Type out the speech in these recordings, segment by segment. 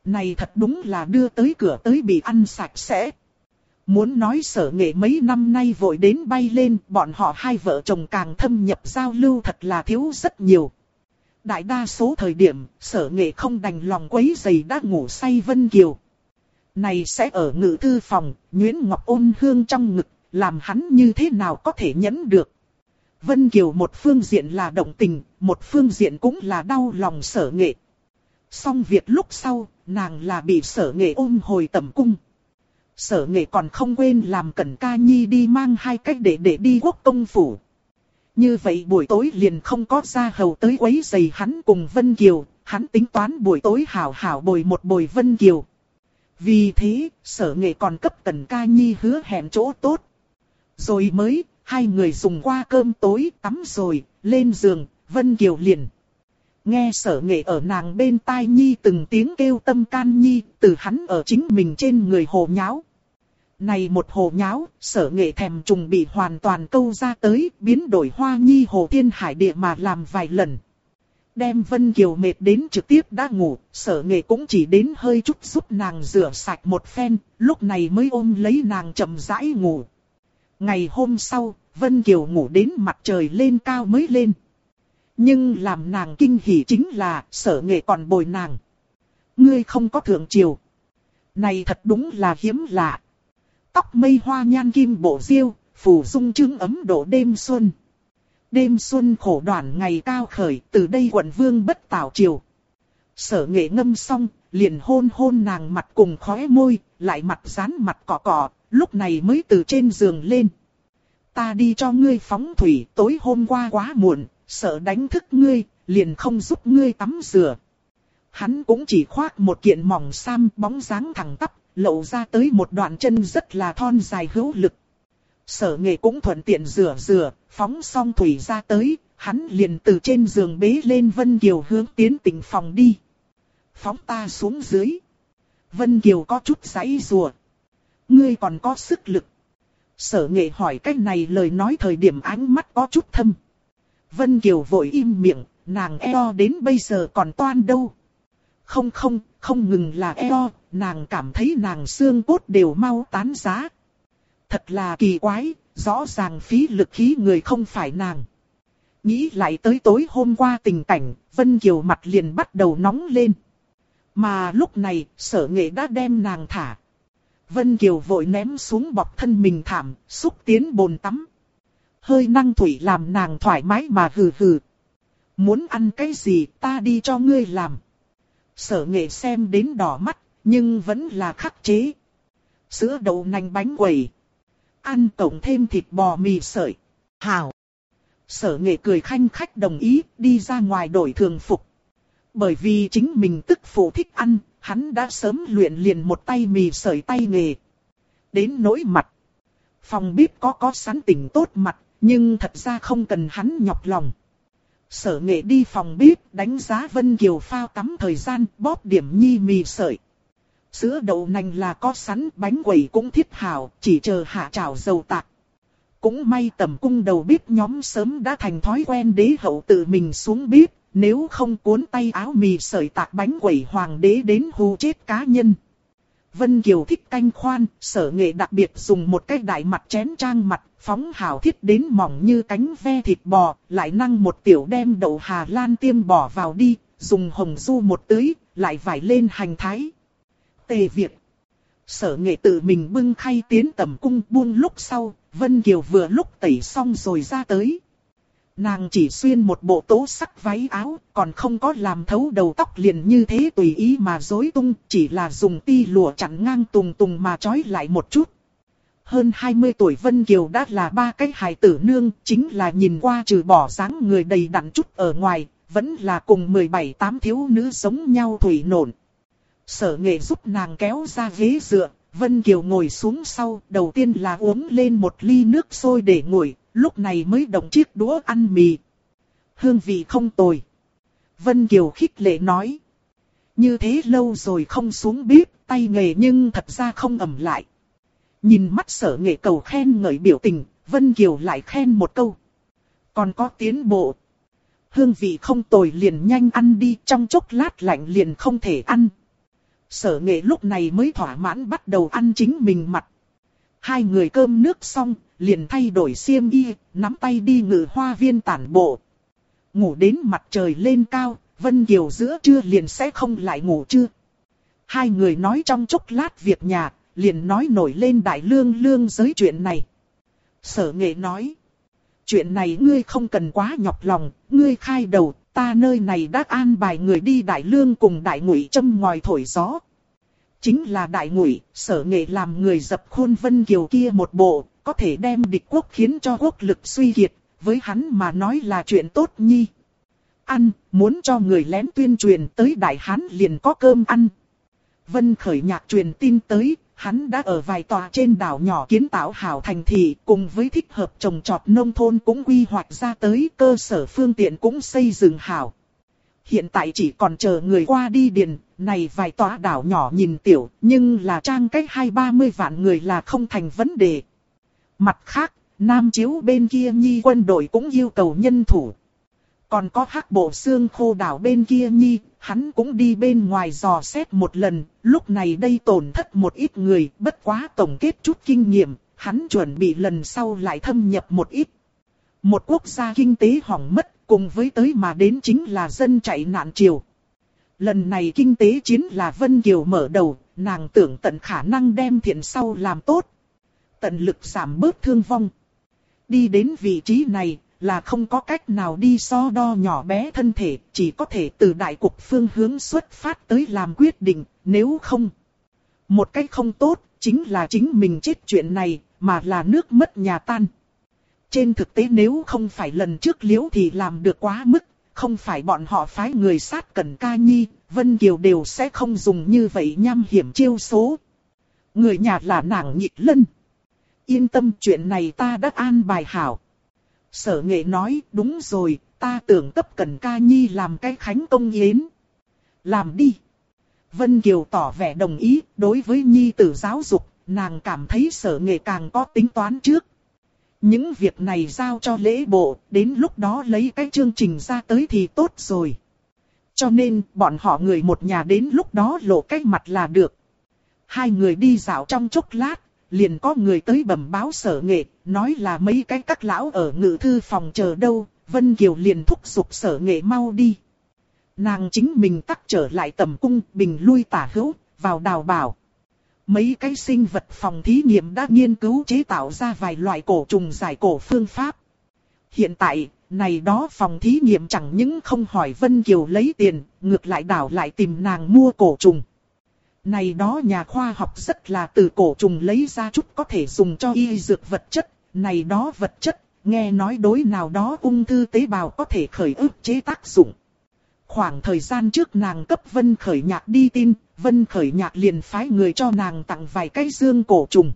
Này thật đúng là đưa tới cửa tới bị ăn sạch sẽ. Muốn nói Sở Nghệ mấy năm nay vội đến bay lên, bọn họ hai vợ chồng càng thâm nhập giao lưu thật là thiếu rất nhiều. Đại đa số thời điểm, Sở Nghệ không đành lòng quấy rầy đã ngủ say Vân Kiều. Này sẽ ở ngự thư phòng, nhuyễn ngọc ôn hương trong ngực, làm hắn như thế nào có thể nhẫn được. Vân Kiều một phương diện là động tình, một phương diện cũng là đau lòng Sở Nghệ. Xong việc lúc sau, nàng là bị Sở Nghệ ôm hồi tẩm cung. Sở Nghệ còn không quên làm Cẩn Ca Nhi đi mang hai cách để đi quốc công phủ. Như vậy buổi tối liền không có gia hầu tới quấy rầy hắn cùng Vân Kiều, hắn tính toán buổi tối hảo hảo bồi một bồi Vân Kiều. Vì thế, Sở Nghệ còn cấp Cẩn Ca Nhi hứa hẹn chỗ tốt. Rồi mới, hai người dùng qua cơm tối, tắm rồi, lên giường, Vân Kiều liền. Nghe Sở Nghệ ở nàng bên tai Nhi từng tiếng kêu tâm can Nhi, từ hắn ở chính mình trên người hồ nháo. Này một hồ nháo, Sở Nghệ thèm trùng bị hoàn toàn câu ra tới, biến đổi hoa nhi hồ thiên hải địa mà làm vài lần. Đem Vân Kiều mệt đến trực tiếp đã ngủ, Sở Nghệ cũng chỉ đến hơi chút giúp nàng rửa sạch một phen, lúc này mới ôm lấy nàng chậm rãi ngủ. Ngày hôm sau, Vân Kiều ngủ đến mặt trời lên cao mới lên. Nhưng làm nàng kinh hỉ chính là Sở Nghệ còn bồi nàng. Ngươi không có thượng triều. Này thật đúng là hiếm lạ. Tóc mây hoa nhan kim bộ diêu, phủ dung trưng ấm độ đêm xuân. Đêm xuân khổ đoạn ngày cao khởi, từ đây quận vương bất tảo triều. Sở Nghệ ngâm xong, liền hôn hôn nàng mặt cùng khóe môi, lại mặt dán mặt cọ cọ, lúc này mới từ trên giường lên. Ta đi cho ngươi phóng thủy, tối hôm qua quá muộn, sợ đánh thức ngươi, liền không giúp ngươi tắm rửa. Hắn cũng chỉ khoác một kiện mỏng sam bóng dáng thẳng tắp, lộ ra tới một đoạn chân rất là thon dài hữu lực. Sở Nghệ cũng thuận tiện rửa, phóng xong thủy ra tới, hắn liền từ trên giường bế lên Vân Kiều hướng tiến tĩnh phòng đi. Phóng ta xuống dưới. Vân Kiều có chút giãy giụa. Ngươi còn có sức lực. Sở Nghệ hỏi cách này lời nói thời điểm ánh mắt có chút thâm. Vân Kiều vội im miệng, nàng eo đến bây giờ còn toan đâu. Không ngừng là eo, nàng cảm thấy nàng xương cốt đều mau tán giá. Thật là kỳ quái, rõ ràng phí lực khí người không phải nàng. Nghĩ lại tới tối hôm qua tình cảnh, Vân Kiều mặt liền bắt đầu nóng lên. Mà lúc này, Sở Nghệ đã đem nàng thả. Vân Kiều vội ném xuống bọc thân mình thảm, xúc tiến bồn tắm. Hơi năng thủy làm nàng thoải mái mà hừ hừ. Muốn ăn cái gì ta đi cho ngươi làm. Sở Nghệ xem đến đỏ mắt, nhưng vẫn là khắc chế. Sữa đậu nành bánh quẩy. Ăn cộng thêm thịt bò mì sợi. Hảo. Sở Nghệ cười khanh khách đồng ý, đi ra ngoài đổi thường phục. Bởi vì chính mình tức phụ thích ăn, hắn đã sớm luyện liền một tay mì sợi tay nghề. Đến nỗi mặt. Phòng bếp có sẵn tỉnh tốt mặt, nhưng thật ra không cần hắn nhọc lòng. Sở Nghệ đi phòng bếp đánh giá Vân Kiều phao tắm thời gian, bóp điểm nhi mì sợi. Sữa đậu nành là có sẵn, bánh quẩy cũng thiết hảo, chỉ chờ hạ chảo dầu tạc. Cũng may tẩm cung đầu bếp nhóm sớm đã thành thói quen đế hậu tự mình xuống bếp, nếu không cuốn tay áo mì sợi tạc bánh quẩy hoàng đế đến hù chết cá nhân. Vân Kiều thích canh khoan, Sở Nghệ đặc biệt dùng một cái đại mặt chén trang mặt, phóng hảo thiết đến mỏng như cánh ve thịt bò, lại năng một tiểu đem đậu Hà Lan tiêm bỏ vào đi, dùng hồng du một tưới, lại vải lên hành thái. Tề việc. Sở Nghệ tự mình bưng khay tiến tẩm cung buông lúc sau, Vân Kiều vừa lúc tẩy xong rồi ra tới. Nàng chỉ xuyên một bộ tố sắc váy áo, còn không có làm thấu đầu tóc liền như thế tùy ý mà rối tung, chỉ là dùng ti lụa chặn ngang tùng mà trói lại một chút. Hơn 20 tuổi Vân Kiều đã là ba cái hài tử nương, chính là nhìn qua trừ bỏ dáng người đầy đặn chút ở ngoài, vẫn là cùng 17-8 thiếu nữ giống nhau thủy nộn. Sở Nghệ giúp nàng kéo ra ghế dựa, Vân Kiều ngồi xuống sau, đầu tiên là uống lên một ly nước sôi để nguội, lúc này mới động chiếc đũa ăn mì. Hương vị không tồi. Vân Kiều khích lệ nói. Như thế lâu rồi không xuống bếp, tay nghề nhưng thật ra không ẩm lại. Nhìn mắt Sở Nghệ cầu khen ngợi biểu tình, Vân Kiều lại khen một câu. Còn có tiến bộ. Hương vị không tồi liền nhanh ăn đi, trong chốc lát lạnh liền không thể ăn. Sở Nghệ lúc này mới thỏa mãn bắt đầu ăn chính mình mặt. Hai người cơm nước xong, liền thay đổi xiêm y, nắm tay đi Ngự Hoa Viên tản bộ. Ngủ đến mặt trời lên cao, Vân Kiều giữa trưa liền sẽ không lại ngủ trưa. Hai người nói trong chốc lát việc nhà, liền nói nổi lên Đại Lương lương giới chuyện này. Sở Nghệ nói, chuyện này ngươi không cần quá nhọc lòng, ngươi khai đầu, ta nơi này đã an bài người đi Đại Lương cùng Đại Ngụy châm ngòi thổi gió. Chính là Đại Ngụy, Sở Nghệ làm người dập khuôn Vân Kiều kia một bộ, có thể đem địch quốc khiến cho quốc lực suy kiệt, với hắn mà nói là chuyện tốt nhi. Ăn, muốn cho người lén tuyên truyền tới Đại Hán liền có cơm ăn. Vân Khởi Nhạc truyền tin tới, hắn đã ở vài tòa trên đảo nhỏ kiến tạo hảo thành thị, cùng với thích hợp trồng trọt nông thôn cũng quy hoạch ra tới, cơ sở phương tiện cũng xây dựng hảo. Hiện tại chỉ còn chờ người qua đi điền, này vài tòa đảo nhỏ nhìn tiểu, nhưng là trang cách 20-30 vạn người là không thành vấn đề. Mặt khác, Nam Chiếu bên kia nhi quân đội cũng yêu cầu nhân thủ. Còn có Hắc Bộ Xương Khô đảo bên kia nhi, hắn cũng đi bên ngoài dò xét một lần, lúc này đây tổn thất một ít người, bất quá tổng kết chút kinh nghiệm, hắn chuẩn bị lần sau lại thâm nhập một ít. Một quốc gia kinh tế hỏng mất, cùng với tới mà đến chính là dân chạy nạn triều. Lần này kinh tế chiến là Vân Kiều mở đầu, nàng tưởng tận khả năng đem thiện sau làm tốt. Tận lực giảm bớt thương vong. Đi đến vị trí này là không có cách nào đi so đo nhỏ bé thân thể, chỉ có thể từ đại cục phương hướng xuất phát tới làm quyết định, nếu không. Một cách không tốt, chính là chính mình chết chuyện này, mà là nước mất nhà tan. Trên thực tế nếu không phải lần trước Liễu thì làm được quá mức, không phải bọn họ phái người sát Cẩn Ca Nhi, Vân Kiều đều sẽ không dùng như vậy nham hiểm chiêu số. Người nhà là nàng Nhị Lân. Yên tâm, chuyện này ta đã an bài hảo. Sở Nghệ nói, đúng rồi, ta tưởng cấp Cẩn Ca Nhi làm cái khánh công yến. Làm đi. Vân Kiều tỏ vẻ đồng ý, đối với nhi tử giáo dục, nàng cảm thấy Sở Nghệ càng có tính toán trước. Những việc này giao cho lễ bộ, đến lúc đó lấy cái chương trình ra tới thì tốt rồi. Cho nên, bọn họ người một nhà đến lúc đó lộ cái mặt là được. Hai người đi dạo trong chốc lát, liền có người tới bẩm báo Sở Nghệ, nói là mấy cái các lão ở ngự thư phòng chờ đâu, Vân Kiều liền thúc giục Sở Nghệ mau đi. Nàng chính mình tắc trở lại tầm cung, bình lui tả hữu, vào đào bảo. Mấy cái sinh vật phòng thí nghiệm đã nghiên cứu chế tạo ra vài loại cổ trùng giải cổ phương pháp. Hiện tại, này đó phòng thí nghiệm chẳng những không hỏi Vân Kiều lấy tiền, ngược lại đảo lại tìm nàng mua cổ trùng. Này đó nhà khoa học rất là từ cổ trùng lấy ra chút có thể dùng cho y dược vật chất. Này đó vật chất, nghe nói đối nào đó ung thư tế bào có thể khởi ức chế tác dụng. Khoảng thời gian trước nàng cấp Vân Khởi Nhạc đi tin, Vân Khởi Nhạc liền phái người cho nàng tặng vài cái dương cổ trùng.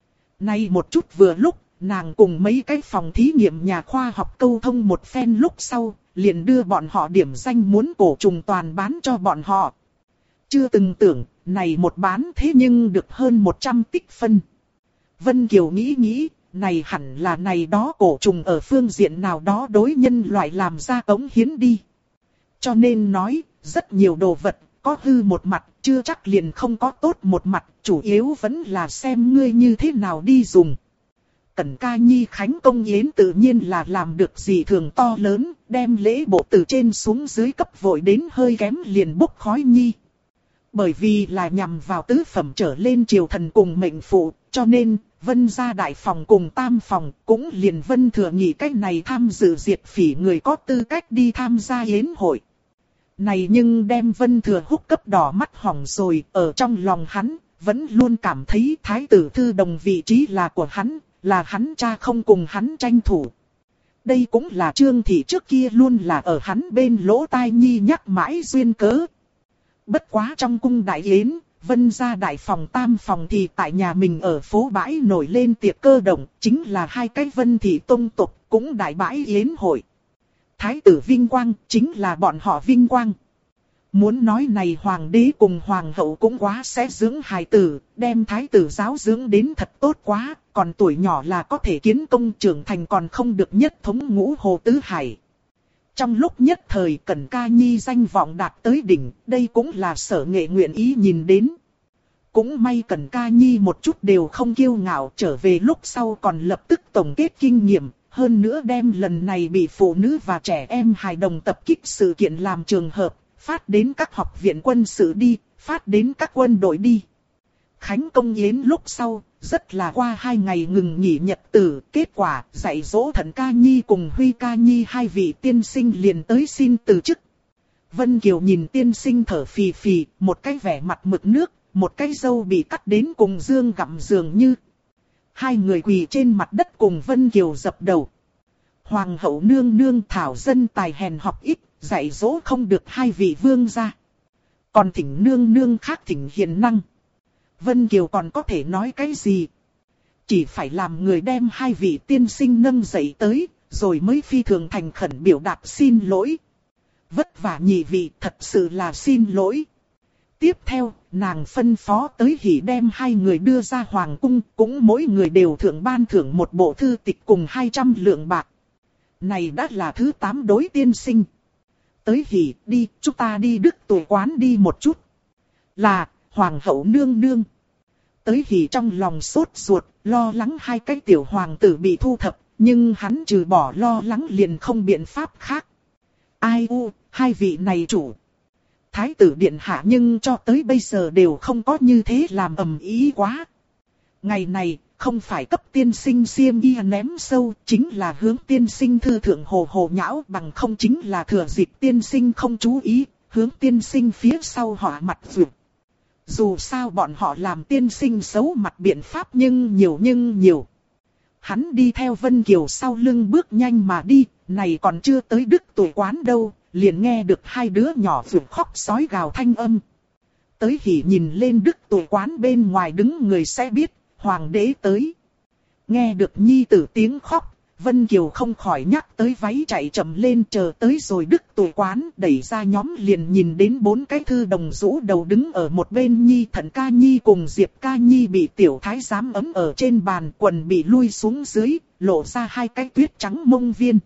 Nay một chút vừa lúc, nàng cùng mấy cái phòng thí nghiệm nhà khoa học câu thông một phen lúc sau, liền đưa bọn họ điểm danh muốn cổ trùng toàn bán cho bọn họ. Chưa từng tưởng, này một bán thế nhưng được hơn 100 tích phân. Vân Kiều nghĩ, này hẳn là này đó cổ trùng ở phương diện nào đó đối nhân loại làm ra cống hiến đi. Cho nên nói, rất nhiều đồ vật, có hư một mặt, chưa chắc liền không có tốt một mặt, chủ yếu vẫn là xem ngươi như thế nào đi dùng. Cẩn Ca Nhi khánh công yến tự nhiên là làm được gì thường to lớn, đem lễ bộ từ trên xuống dưới cấp vội đến hơi kém liền bốc khói nhi. Bởi vì là nhằm vào tứ phẩm trở lên triều thần cùng mệnh phụ, cho nên, Vân gia đại phòng cùng tam phòng cũng liền Vân Thừa Nhị cách này tham dự diệt phỉ người có tư cách đi tham gia yến hội. Này nhưng đem Vân Thừa húc cấp đỏ mắt hỏng rồi, ở trong lòng hắn, vẫn luôn cảm thấy thái tử thư đồng vị trí là của hắn, là hắn cha không cùng hắn tranh thủ. Đây cũng là Trương Thị trước kia luôn là ở hắn bên lỗ tai nhi nhắc mãi duyên cớ. Bất quá trong cung đại yến, Vân gia đại phòng tam phòng thì tại nhà mình ở phố bãi nổi lên tiệc cơ động, chính là hai cái Vân Thị tông tộc cũng đại bãi yến hội. Thái tử vinh quang chính là bọn họ vinh quang. Muốn nói này hoàng đế cùng hoàng hậu cũng quá sẽ dưỡng hài tử, đem thái tử giáo dưỡng đến thật tốt quá, còn tuổi nhỏ là có thể kiến công trưởng thành còn không được nhất thống ngũ hồ tứ hải. Trong lúc nhất thời Cẩn Ca Nhi danh vọng đạt tới đỉnh, đây cũng là Sở Nghệ nguyện ý nhìn đến. Cũng may Cẩn Ca Nhi một chút đều không kiêu ngạo, trở về lúc sau còn lập tức tổng kết kinh nghiệm, hơn nữa đem lần này bị phụ nữ và trẻ em hài đồng tập kích sự kiện làm trường hợp, phát đến các học viện quân sự đi, phát đến các quân đội đi. Khánh công yến lúc sau, rất là qua 2 ngày ngừng nghỉ nhật tử, kết quả dạy dỗ Thận Ca Nhi cùng Huy Ca Nhi hai vị tiên sinh liền tới xin từ chức. Vân Kiều nhìn tiên sinh thở phì phì, một cái vẻ mặt mực nước, một cái râu bị cắt đến cùng dương gặm dường như. Hai người quỳ trên mặt đất cùng Vân Kiều dập đầu. Hoàng hậu nương nương thảo dân tài hèn học ít, dạy dỗ không được hai vị vương gia. Còn thỉnh nương nương khác thỉnh hiền năng. Vân Kiều còn có thể nói cái gì? Chỉ phải làm người đem hai vị tiên sinh nâng dậy tới, rồi mới phi thường thành khẩn biểu đạt xin lỗi. Vất vả nhị vị, thật sự là xin lỗi. Tiếp theo, nàng phân phó tới Hỉ đem hai người đưa ra hoàng cung, cũng mỗi người đều thưởng ban thưởng một bộ thư tịch cùng 200 lượng bạc. Này đã là thứ 8 đối tiên sinh. Tới Hỉ, đi, chúng ta đi Đức Tuổi quán đi một chút. Là, hoàng hậu nương nương. Tới Hỉ trong lòng sốt ruột, lo lắng hai cái tiểu hoàng tử bị thu thập, nhưng hắn trừ bỏ lo lắng liền không biện pháp khác. Ai u, hai vị này chủ. Thái tử điện hạ nhưng cho tới bây giờ đều không có như thế làm ầm ĩ quá. Ngày này, không phải cấp tiên sinh xiêm y ném sâu, chính là hướng tiên sinh thư thượng hồ hồ nhão, bằng không chính là thừa dịp tiên sinh không chú ý, hướng tiên sinh phía sau họ mặt vượt. Dù sao bọn họ làm tiên sinh xấu mặt biện pháp nhưng nhiều. Hắn đi theo Vân Kiều sau lưng bước nhanh mà đi, này còn chưa tới Đức Tuổi quán đâu, liền nghe được hai đứa nhỏ vượt khóc sói gào thanh âm. Tới Hỉ nhìn lên Đức Tuổi quán bên ngoài đứng người sẽ biết, hoàng đế tới. Nghe được nhi tử tiếng khóc, Vân Kiều không khỏi nhắc tới váy chạy chậm lên, chờ tới rồi Đức Tuổi quán đẩy ra nhóm liền nhìn đến 4 cái thư đồng rũ đầu đứng ở một bên nhi. Thận Ca Nhi cùng Diệp Ca Nhi bị tiểu thái giám ấm ở trên bàn, quần bị lui xuống dưới, lộ ra 2 cái tuyết trắng mông viên.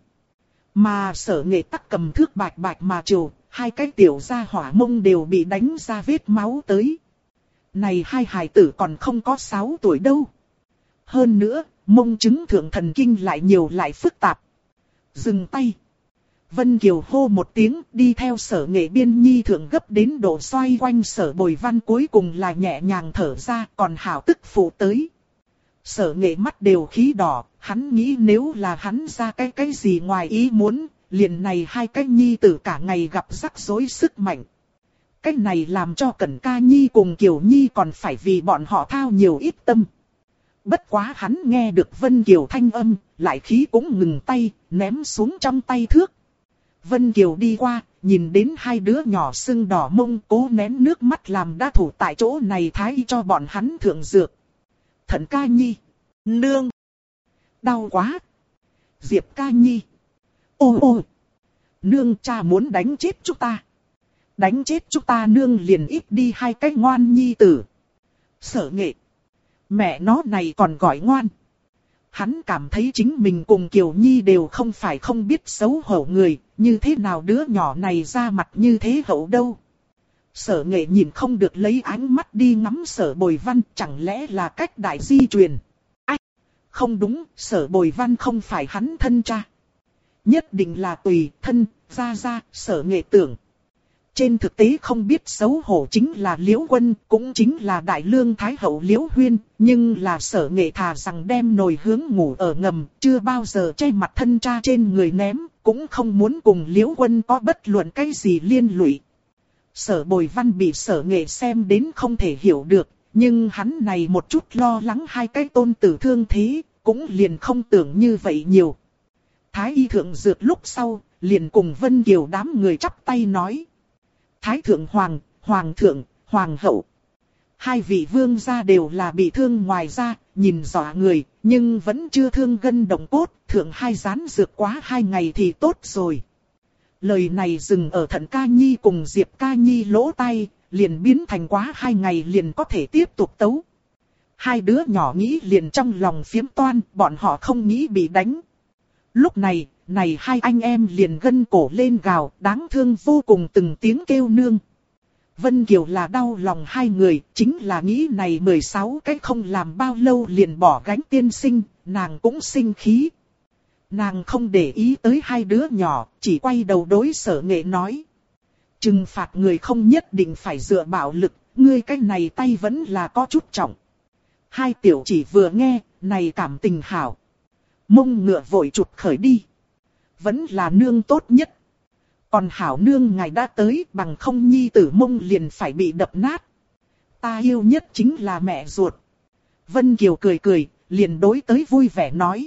Mà Sở Nghệ tắc cầm thước bạch bạch mà trừ, 2 cái tiểu gia hỏa mông đều bị đánh ra vết máu tới. Này hai hài tử còn không có 6 tuổi đâu. Hơn nữa, mông chứng thượng thần kinh lại nhiều lại phức tạp. Dừng tay. Vân Kiều hô một tiếng, đi theo Sở Nghệ biên nhi thượng gấp đến độ xoay quanh Sở Bồi Văn, cuối cùng là nhẹ nhàng thở ra, còn hảo tức phụ tới. Sở Nghệ mắt đều khí đỏ, hắn nghĩ nếu là hắn ra cái gì ngoài ý muốn, liền này hai cái nhi tử cả ngày gặp rắc rối sức mạnh. Cái này làm cho Cẩn Ca Nhi cùng Kiều Nhi còn phải vì bọn họ thao nhiều ít tâm. Bất quá hắn nghe được Vân Kiều thanh âm, lại khí cũng ngừng tay, ném xuống trong tay thước. Vân Kiều đi qua, nhìn đến hai đứa nhỏ sưng đỏ mông, cố nén nước mắt làm đa thủ tại chỗ này thái cho bọn hắn thượng dược. Thận Ca Nhi, nương, đau quá. Diệp Ca Nhi, ô, nương, cha muốn đánh chết chúng ta. Đánh chết chúng ta nương liền ít đi hai cái ngoan nhi tử. Sở Nghệ, mẹ nó này còn gọi ngoan. Hắn cảm thấy chính mình cùng Kiều Nhi đều không phải không biết xấu hổ người, như thế nào đứa nhỏ này ra mặt như thế hậu đâu. Sở Nghệ nhìn không được lấy ánh mắt đi ngắm Sở Bồi Văn, chẳng lẽ là cách đại di truyền. Không đúng, Sở Bồi Văn không phải hắn thân cha. Nhất định là tùy thân, ra, Sở Nghệ tưởng. Trên thực tế không biết xấu hổ chính là Liễu Quân, cũng chính là Đại Lương Thái Hậu Liễu Huyên, nhưng là Sở Nghệ thà rằng đem nồi hướng ngủ ở ngầm, chưa bao giờ che mặt thân cha trên người ném, cũng không muốn cùng Liễu Quân có bất luận cái gì liên lụy. Sở Bồi Văn bị Sở Nghệ xem đến không thể hiểu được, nhưng hắn này một chút lo lắng hai cái tôn tử thương thế, cũng liền không tưởng như vậy nhiều. Thái y thượng dược lúc sau, liền cùng Vân Kiều đám người chắp tay nói. Thái thượng hoàng thượng, hoàng hậu. Hai vị vương gia đều là bị thương ngoài ra, nhìn dọa người, nhưng vẫn chưa thương gân động cốt, thượng hai rán dược quá 2 ngày thì tốt rồi. Lời này dừng ở Thận Ca Nhi cùng Diệp Ca Nhi lỗ tai, liền biến thành quá 2 ngày liền có thể tiếp tục tấu. Hai đứa nhỏ nghĩ liền trong lòng phiếm toan, bọn họ không nghĩ bị đánh. Lúc này, hai anh em liền gân cổ lên gào, đáng thương vô cùng từng tiếng kêu nương. Vân Kiều là đau lòng hai người, chính là nghĩ này 16 cái không làm bao lâu liền bỏ gánh tiên sinh, nàng cũng sinh khí. Nàng không để ý tới hai đứa nhỏ, chỉ quay đầu đối Sở Nghệ nói. Trừng phạt người không nhất định phải dựa bạo lực, ngươi cái này tay vẫn là có chút trọng. Hai tiểu chỉ vừa nghe, này cảm tình hảo. Mông ngựa vội chụp khởi đi. Vẫn là nương tốt nhất. Còn hảo nương ngài đã tới, bằng không nhi tử mông liền phải bị đập nát. Ta yêu nhất chính là mẹ ruột. Vân Kiều cười cười, liền đối tới vui vẻ nói.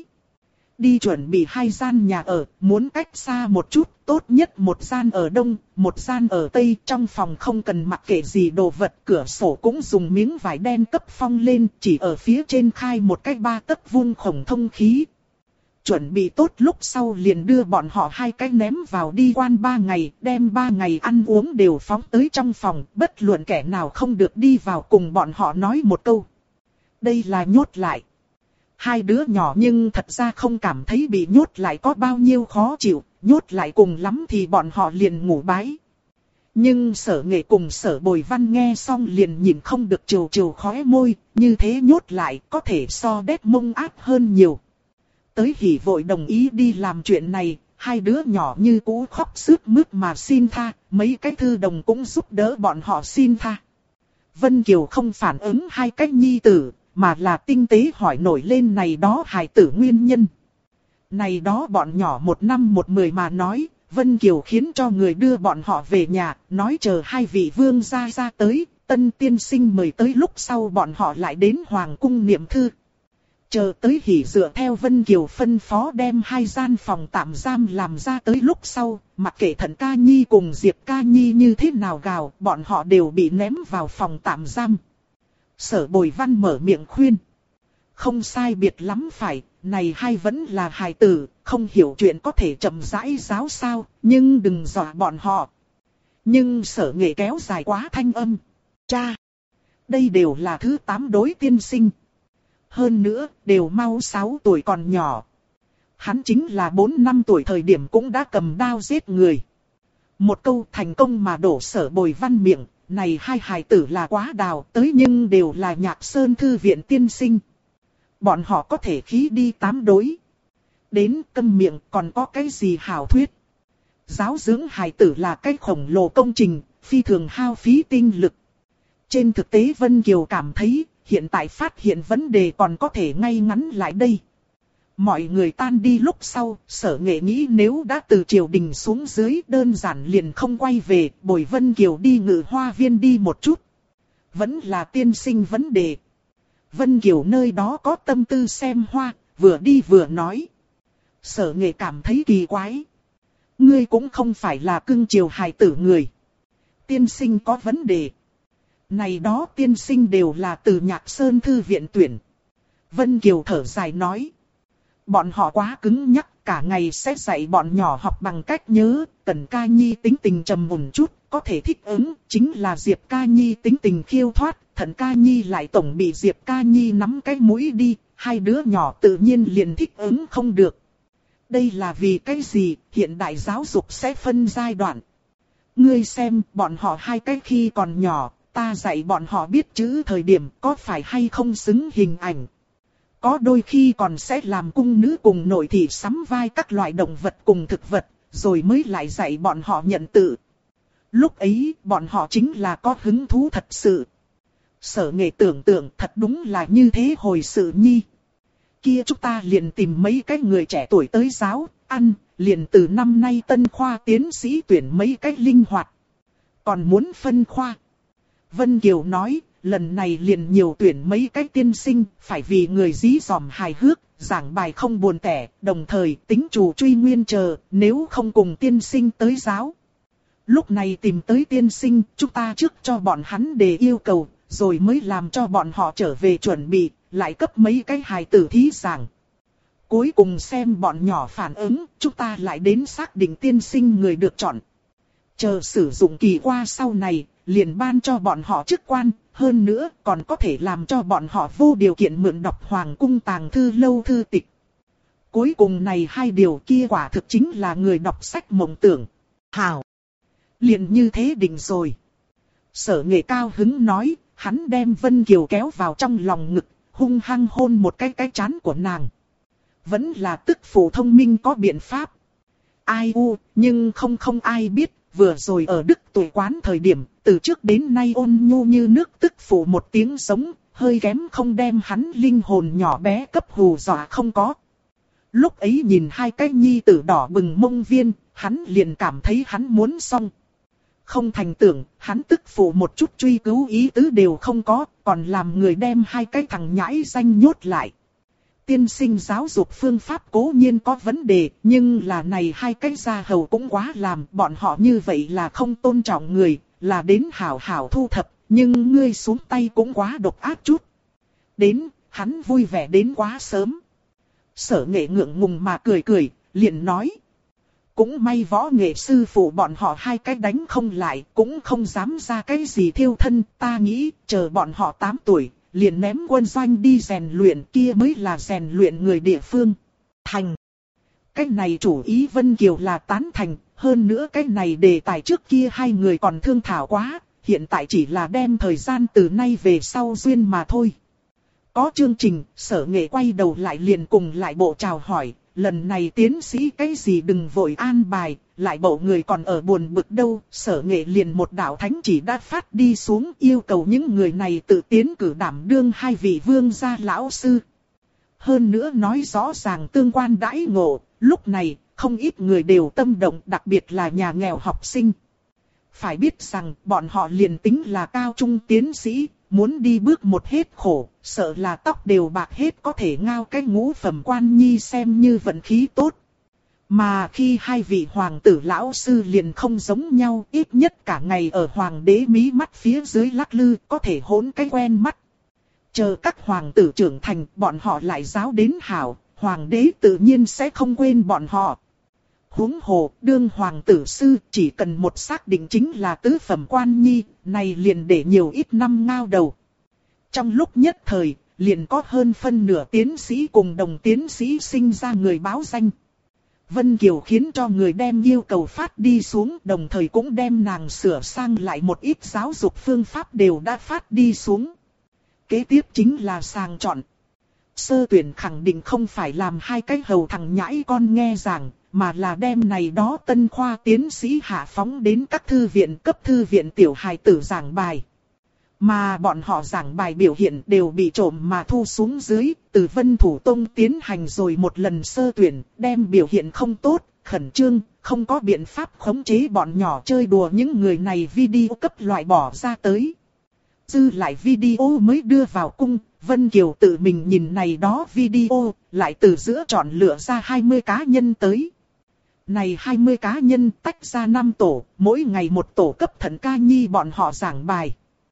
Đi chuẩn bị 2 gian nhà ở, muốn cách xa một chút, tốt nhất một gian ở đông, một gian ở tây, trong phòng không cần mặc kệ gì đồ vật, cửa sổ cũng dùng miếng vải đen cấp phong lên, chỉ ở phía trên khai một cái 3 tấc vuông khổng thông khí. Chuẩn bị tốt lúc sau liền đưa bọn họ 2 cái ném vào đi quan 3 ngày, đem 3 ngày ăn uống đều phóng tới trong phòng, bất luận kẻ nào không được đi vào cùng bọn họ nói một câu. Đây là nhốt lại. Hai đứa nhỏ nhưng thật ra không cảm thấy bị nhốt lại có bao nhiêu khó chịu, nhốt lại cùng lắm thì bọn họ liền ngủ bái. Nhưng Sở Nghệ cùng Sở Bồi Văn nghe xong liền nhìn không được trầu trầu khóe môi, như thế nhốt lại có thể so đét mông áp hơn nhiều. Tới Hỉ vội đồng ý đi làm chuyện này, hai đứa nhỏ như cũ khóc sướt mướt mà xin tha, mấy cái thư đồng cũng giúp đỡ bọn họ xin tha. Vân Kiều không phản ứng hai cái nhi tử, mà là tinh tế hỏi nổi lên này đó hài tử nguyên nhân. Này đó bọn nhỏ 1 năm 1 10 mà nói, Vân Kiều khiến cho người đưa bọn họ về nhà, nói chờ 2 vị vương gia ra tới, tân tiên sinh mời tới lúc sau bọn họ lại đến Hoàng cung niệm thư. Chờ tới Hỉ dựa theo Vân Kiều phân phó đem 2 gian phòng tạm giam làm ra tới lúc sau, mặc kệ Thận Ca Nhi cùng Diệp Ca Nhi như thế nào gào, bọn họ đều bị ném vào phòng tạm giam. Sở Bồi Văn mở miệng khuyên. Không sai biệt lắm phải, này hai vẫn là hài tử, không hiểu chuyện có thể chậm rãi giáo sao, nhưng đừng dọa bọn họ. Nhưng Sở Nghệ kéo dài quá thanh âm. Cha! Đây đều là thứ 8 đối tiên sinh. Hơn nữa, đều mau 6 tuổi còn nhỏ. Hắn chính là 4 năm tuổi thời điểm cũng đã cầm đao giết người. Một câu thành công mà đổ Sở Bồi Văn miệng. Này hai hài tử là quá đào tới nhưng đều là Nhạc Sơn thư viện tiên sinh. Bọn họ có thể khí đi 8 đối. Đến câm miệng còn có cái gì hảo thuyết. Giáo dưỡng hài tử là cái khổng lồ công trình, phi thường hao phí tinh lực. Trên thực tế Vân Kiều cảm thấy hiện tại phát hiện vấn đề còn có thể ngay ngắn lại đây. Mọi người tan đi lúc sau, Sở Nghệ nghĩ nếu đã từ triều đình xuống dưới đơn giản liền không quay về, bồi Vân Kiều đi Ngự Hoa Viên đi một chút. Vẫn là tiên sinh vấn đề. Vân Kiều nơi đó có tâm tư xem hoa, vừa đi vừa nói. Sở Nghệ cảm thấy kỳ quái. Ngươi cũng không phải là cưng chiều hài tử người. Tiên sinh có vấn đề. Này đó tiên sinh đều là từ Nhạc Sơn thư viện tuyển. Vân Kiều thở dài nói. Bọn họ quá cứng nhắc, cả ngày sẽ dạy bọn nhỏ học bằng cách nhớ, Tần Ca Nhi tính tình trầm ổn chút, có thể thích ứng, chính là Diệp Ca Nhi tính tình khiêu thoát, Thận Ca Nhi lại tổng bị Diệp Ca Nhi nắm cái mũi đi, hai đứa nhỏ tự nhiên liền thích ứng không được. Đây là vì cái gì, hiện đại giáo dục sẽ phân giai đoạn. Ngươi xem, bọn họ hai cái khi còn nhỏ, ta dạy bọn họ biết chữ thời điểm có phải hay không xứng hình ảnh. Có đôi khi còn sẽ làm cung nữ cùng nội thị sắm vai các loại động vật cùng thực vật, rồi mới lại dạy bọn họ nhận tự. Lúc ấy, bọn họ chính là có hứng thú thật sự. Sở Nghệ tưởng tượng thật đúng là như thế hồi sự nhi. Kia chúng ta liền tìm mấy cái người trẻ tuổi tới giáo, ăn, liền từ năm nay tân khoa tiến sĩ tuyển mấy cái linh hoạt. Còn muốn phân khoa. Vân Kiều nói, lần này liền nhiều tuyển mấy cái tiên sinh, phải vì người dí dòm hài hước, giảng bài không buồn tẻ, đồng thời tính chủ truy nguyên chờ, nếu không cùng tiên sinh tới giáo. Lúc này tìm tới tiên sinh, chúng ta trước cho bọn hắn đề yêu cầu, rồi mới làm cho bọn họ trở về chuẩn bị, lại cấp mấy cái hài tử thí giảng. Cuối cùng xem bọn nhỏ phản ứng, chúng ta lại đến xác định tiên sinh người được chọn. Chờ sử dụng kỳ qua sau này, liền ban cho bọn họ chức quan, hơn nữa còn có thể làm cho bọn họ vô điều kiện mượn đọc Hoàng cung tàng thư lâu thư tịch. cuối cùng này hai điều kia quả thực chính là người đọc sách mộng tưởng. Hảo! Liền như thế định rồi. Sở Nghệ cao hứng nói, hắn đem Vân Kiều kéo vào trong lòng ngực, hung hăng hôn một cái trán của nàng. Vẫn là tức phụ thông minh có biện pháp. Ai nhưng không ai biết, vừa rồi ở Đức Tuổi quán thời điểm, từ trước đến nay ôn nhu như nước tức phụ một tiếng sống, hơi kém không đem hắn linh hồn nhỏ bé cấp hù dọa không có. Lúc ấy nhìn hai cái nhi tử đỏ bừng mông viên, hắn liền cảm thấy hắn muốn xong. Không thành tưởng, hắn tức phụ một chút truy cứu ý tứ đều không có, còn làm người đem hai cái thằng nhãi danh nhốt lại. Tiên sinh giáo dục phương pháp cố nhiên có vấn đề, nhưng là này hai cái gia hầu cũng quá làm, bọn họ như vậy là không tôn trọng người, là đến hảo hảo thu thập, nhưng ngươi xuống tay cũng quá độc ác chút. Đến, hắn vui vẻ đến quá sớm. Sở Nghệ ngượng ngùng mà cười, liền nói. Cũng may võ nghệ sư phụ bọn họ hai cái đánh không lại, cũng không dám ra cái gì thiêu thân, ta nghĩ, chờ bọn họ 8 tuổi, liền ném quân doanh đi rèn luyện, kia mới là rèn luyện người địa phương. Thành. Cái này chủ ý Vân Kiều là tán thành, hơn nữa cái này đề tài trước kia hai người còn thương thảo quá, hiện tại chỉ là đem thời gian từ nay về sau duyên mà thôi. Có chương trình, Sở Nghệ quay đầu lại liền cùng lại bộ chào hỏi, lần này tiến sĩ cái gì đừng vội an bài, lại bộ người còn ở buồn bực đâu, Sở Nghệ liền một đạo thánh chỉ đã phát đi xuống yêu cầu những người này tự tiến cử đảm đương hai vị vương gia lão sư. Hơn nữa nói rõ ràng tương quan đãi ngộ, lúc này không ít người đều tâm động, đặc biệt là nhà nghèo học sinh. Phải biết rằng bọn họ liền tính là cao trung tiến sĩ, muốn đi bước một hết khổ, sợ là tóc đều bạc hết có thể ngao cái ngũ phẩm quan nhi xem như vận khí tốt. Mà khi hai vị hoàng tử lão sư liền không giống nhau, ít nhất cả ngày ở hoàng đế mí mắt phía dưới lắc lư, có thể hỗn cái quen mắt. Chờ các hoàng tử trưởng thành, bọn họ lại giáo đến hảo, hoàng đế tự nhiên sẽ không quên bọn họ. Huống hồ, đương hoàng tử sư, chỉ cần một xác định chính là tứ phẩm quan nhi, này liền để nhiều ít năm ngao đầu. Trong lúc nhất thời, liền có hơn phân nửa tiến sĩ cùng đồng tiến sĩ sinh ra người báo danh. Vân Kiều khiến cho người đem yêu cầu phát đi xuống, đồng thời cũng đem nàng sửa sang lại một ít giáo dục phương pháp đều đã phát đi xuống. Kế tiếp chính là sàng chọn. Sơ tuyển khẳng định không phải làm hai cái hầu thằng nhãi con nghe giảng, mà là đem này đó tân khoa tiến sĩ hạ phóng đến các thư viện cấp thư viện tiểu hài tử giảng bài. Mà bọn họ giảng bài biểu hiện đều bị trộm mà thu xuống dưới, từ Vân Thủ Tông tiến hành rồi một lần sơ tuyển, đem biểu hiện không tốt, khẩn trương, không có biện pháp khống chế bọn nhỏ chơi đùa những người này video cấp loại bỏ ra tới. Dư lại video mới đưa vào cung, Vân Kiều tự mình nhìn này đó video, lại từ giữa chọn lựa ra 20 cá nhân tới. Này 20 cá nhân tách ra 5 tổ, mỗi ngày một tổ cấp Thận Ca Nhi bọn họ giảng bài.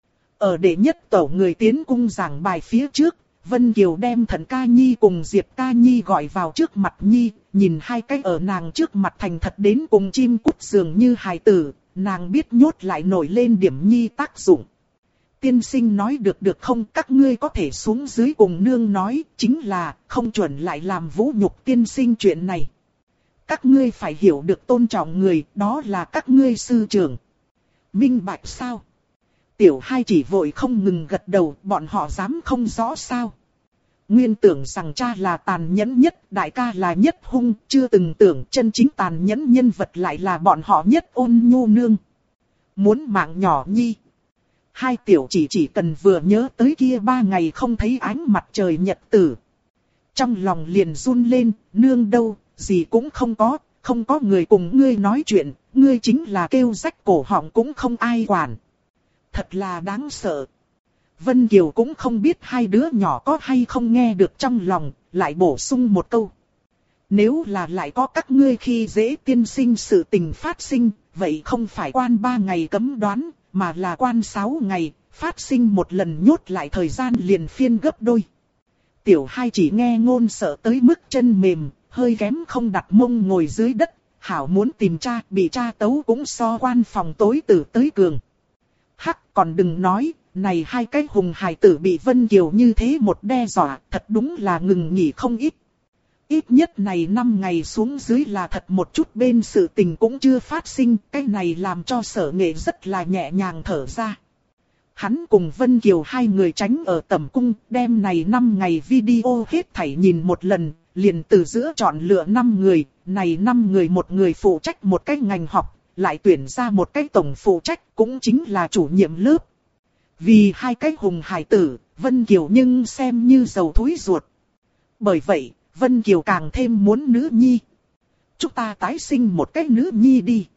Ở đệ nhất tổ người tiến cung giảng bài phía trước, Vân Kiều đem Thận Ca Nhi cùng Diệp Ca Nhi gọi vào trước mặt Nhi, nhìn hai cái ở nàng trước mặt thành thật đến cùng chim cút dường như hài tử, nàng biết nhốt lại nổi lên điểm Nhi tác dụng. Tiên sinh nói được không, các ngươi có thể xuống dưới cùng nương nói, chính là không chuẩn lại làm vũ nhục tiên sinh chuyện này. Các ngươi phải hiểu được tôn trọng người, đó là các ngươi sư trưởng. Minh bạch sao? Tiểu hai chỉ vội không ngừng gật đầu, bọn họ dám không rõ sao? Nguyên tưởng rằng cha là tàn nhẫn nhất, đại ca là nhất hung, chưa từng tưởng chân chính tàn nhẫn nhân vật lại là bọn họ nhất ôn nhu nương. Muốn mạng nhỏ Nhi. Hai tiểu chỉ cần vừa nhớ tới kia 3 ngày không thấy ánh mặt trời nhật tử. Trong lòng liền run lên, nương đâu, gì cũng không có người cùng ngươi nói chuyện, ngươi chính là kêu rách cổ họng cũng không ai quản. Thật là đáng sợ. Vân Kiều cũng không biết hai đứa nhỏ có hay không nghe được trong lòng, lại bổ sung một câu. Nếu là lại có các ngươi khi dễ tiên sinh sự tình phát sinh, vậy không phải quan 3 ngày cấm đoán, mà là quan 6 ngày, phát sinh một lần nhốt lại thời gian liền phiên gấp đôi. Tiểu hai chỉ nghe ngôn sợ tới mức chân mềm, hơi kém không đặt mông ngồi dưới đất, hảo muốn tìm cha, bị cha tấu cũng so quan phòng tối tử tới cường. Hắc, còn đừng nói, này hai cái hùng hài tử bị Vân Kiều như thế một đe dọa, thật đúng là ngừng nghỉ không ít. Ít nhất này 5 ngày xuống dưới là thật một chút bên sự tình cũng chưa phát sinh, cái này làm cho Sở Nghệ rất là nhẹ nhàng thở ra. Hắn cùng Vân Kiều hai người tránh ở tẩm cung, đem này 5 ngày video hết thảy nhìn một lần, liền từ giữa chọn lựa 5 người, này 5 người một người phụ trách một cái ngành học, lại tuyển ra một cái tổng phụ trách cũng chính là chủ nhiệm lớp. Vì hai cái hùng hải tử, Vân Kiều nhưng xem như dầu thúi ruột. Bởi vậy, Vân Kiều càng thêm muốn nữ nhi. Chúng ta tái sinh một cái nữ nhi đi.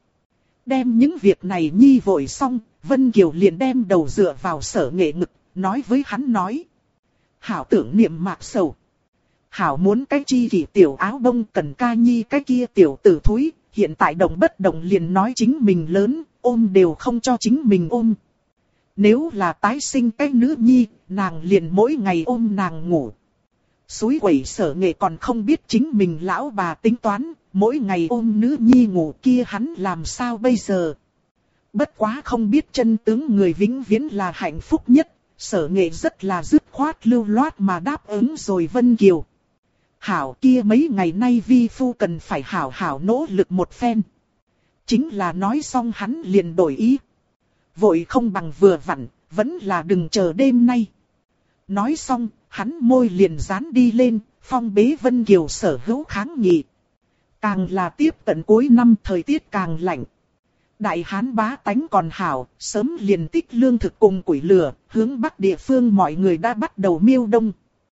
Đem những việc này nhi vội xong, Vân Kiều liền đem đầu dựa vào Sở Nghệ ngực, nói với hắn nói. Hảo tưởng niệm mạc sầu. Hảo muốn cái chi kỷ tiểu áo bông cần ca nhi cái kia tiểu tử thúi, hiện tại động bất động liền nói chính mình lớn, ôm đều không cho chính mình ôm. Nếu là tái sinh cái nữ nhi, nàng liền mỗi ngày ôm nàng ngủ. Xúi quẩy Sở Nghệ còn không biết chính mình lão bà tính toán, mỗi ngày ôm nữ nhi ngủ kia hắn làm sao bây giờ. Bất quá không biết chân tướng người vĩnh viễn là hạnh phúc nhất, Sở Nghệ rất là dứt khoát lưu loát mà đáp ứng rồi Vân Kiều. Hảo kia mấy ngày nay vi phu cần phải hảo hảo nỗ lực một phen. Chính là nói xong hắn liền đổi ý. Vội không bằng vừa vặn, vẫn là đừng chờ đêm nay. Nói xong, hắn môi liền dán đi lên, phong bế Vân Kiều sở hữu kháng nghị. Càng là tiếp cận cuối năm thời tiết càng lạnh. Đại Hán bá tánh còn hảo, sớm liền tích lương thực cùng củi lửa, hướng bắc địa phương mọi người đã bắt đầu miêu đông.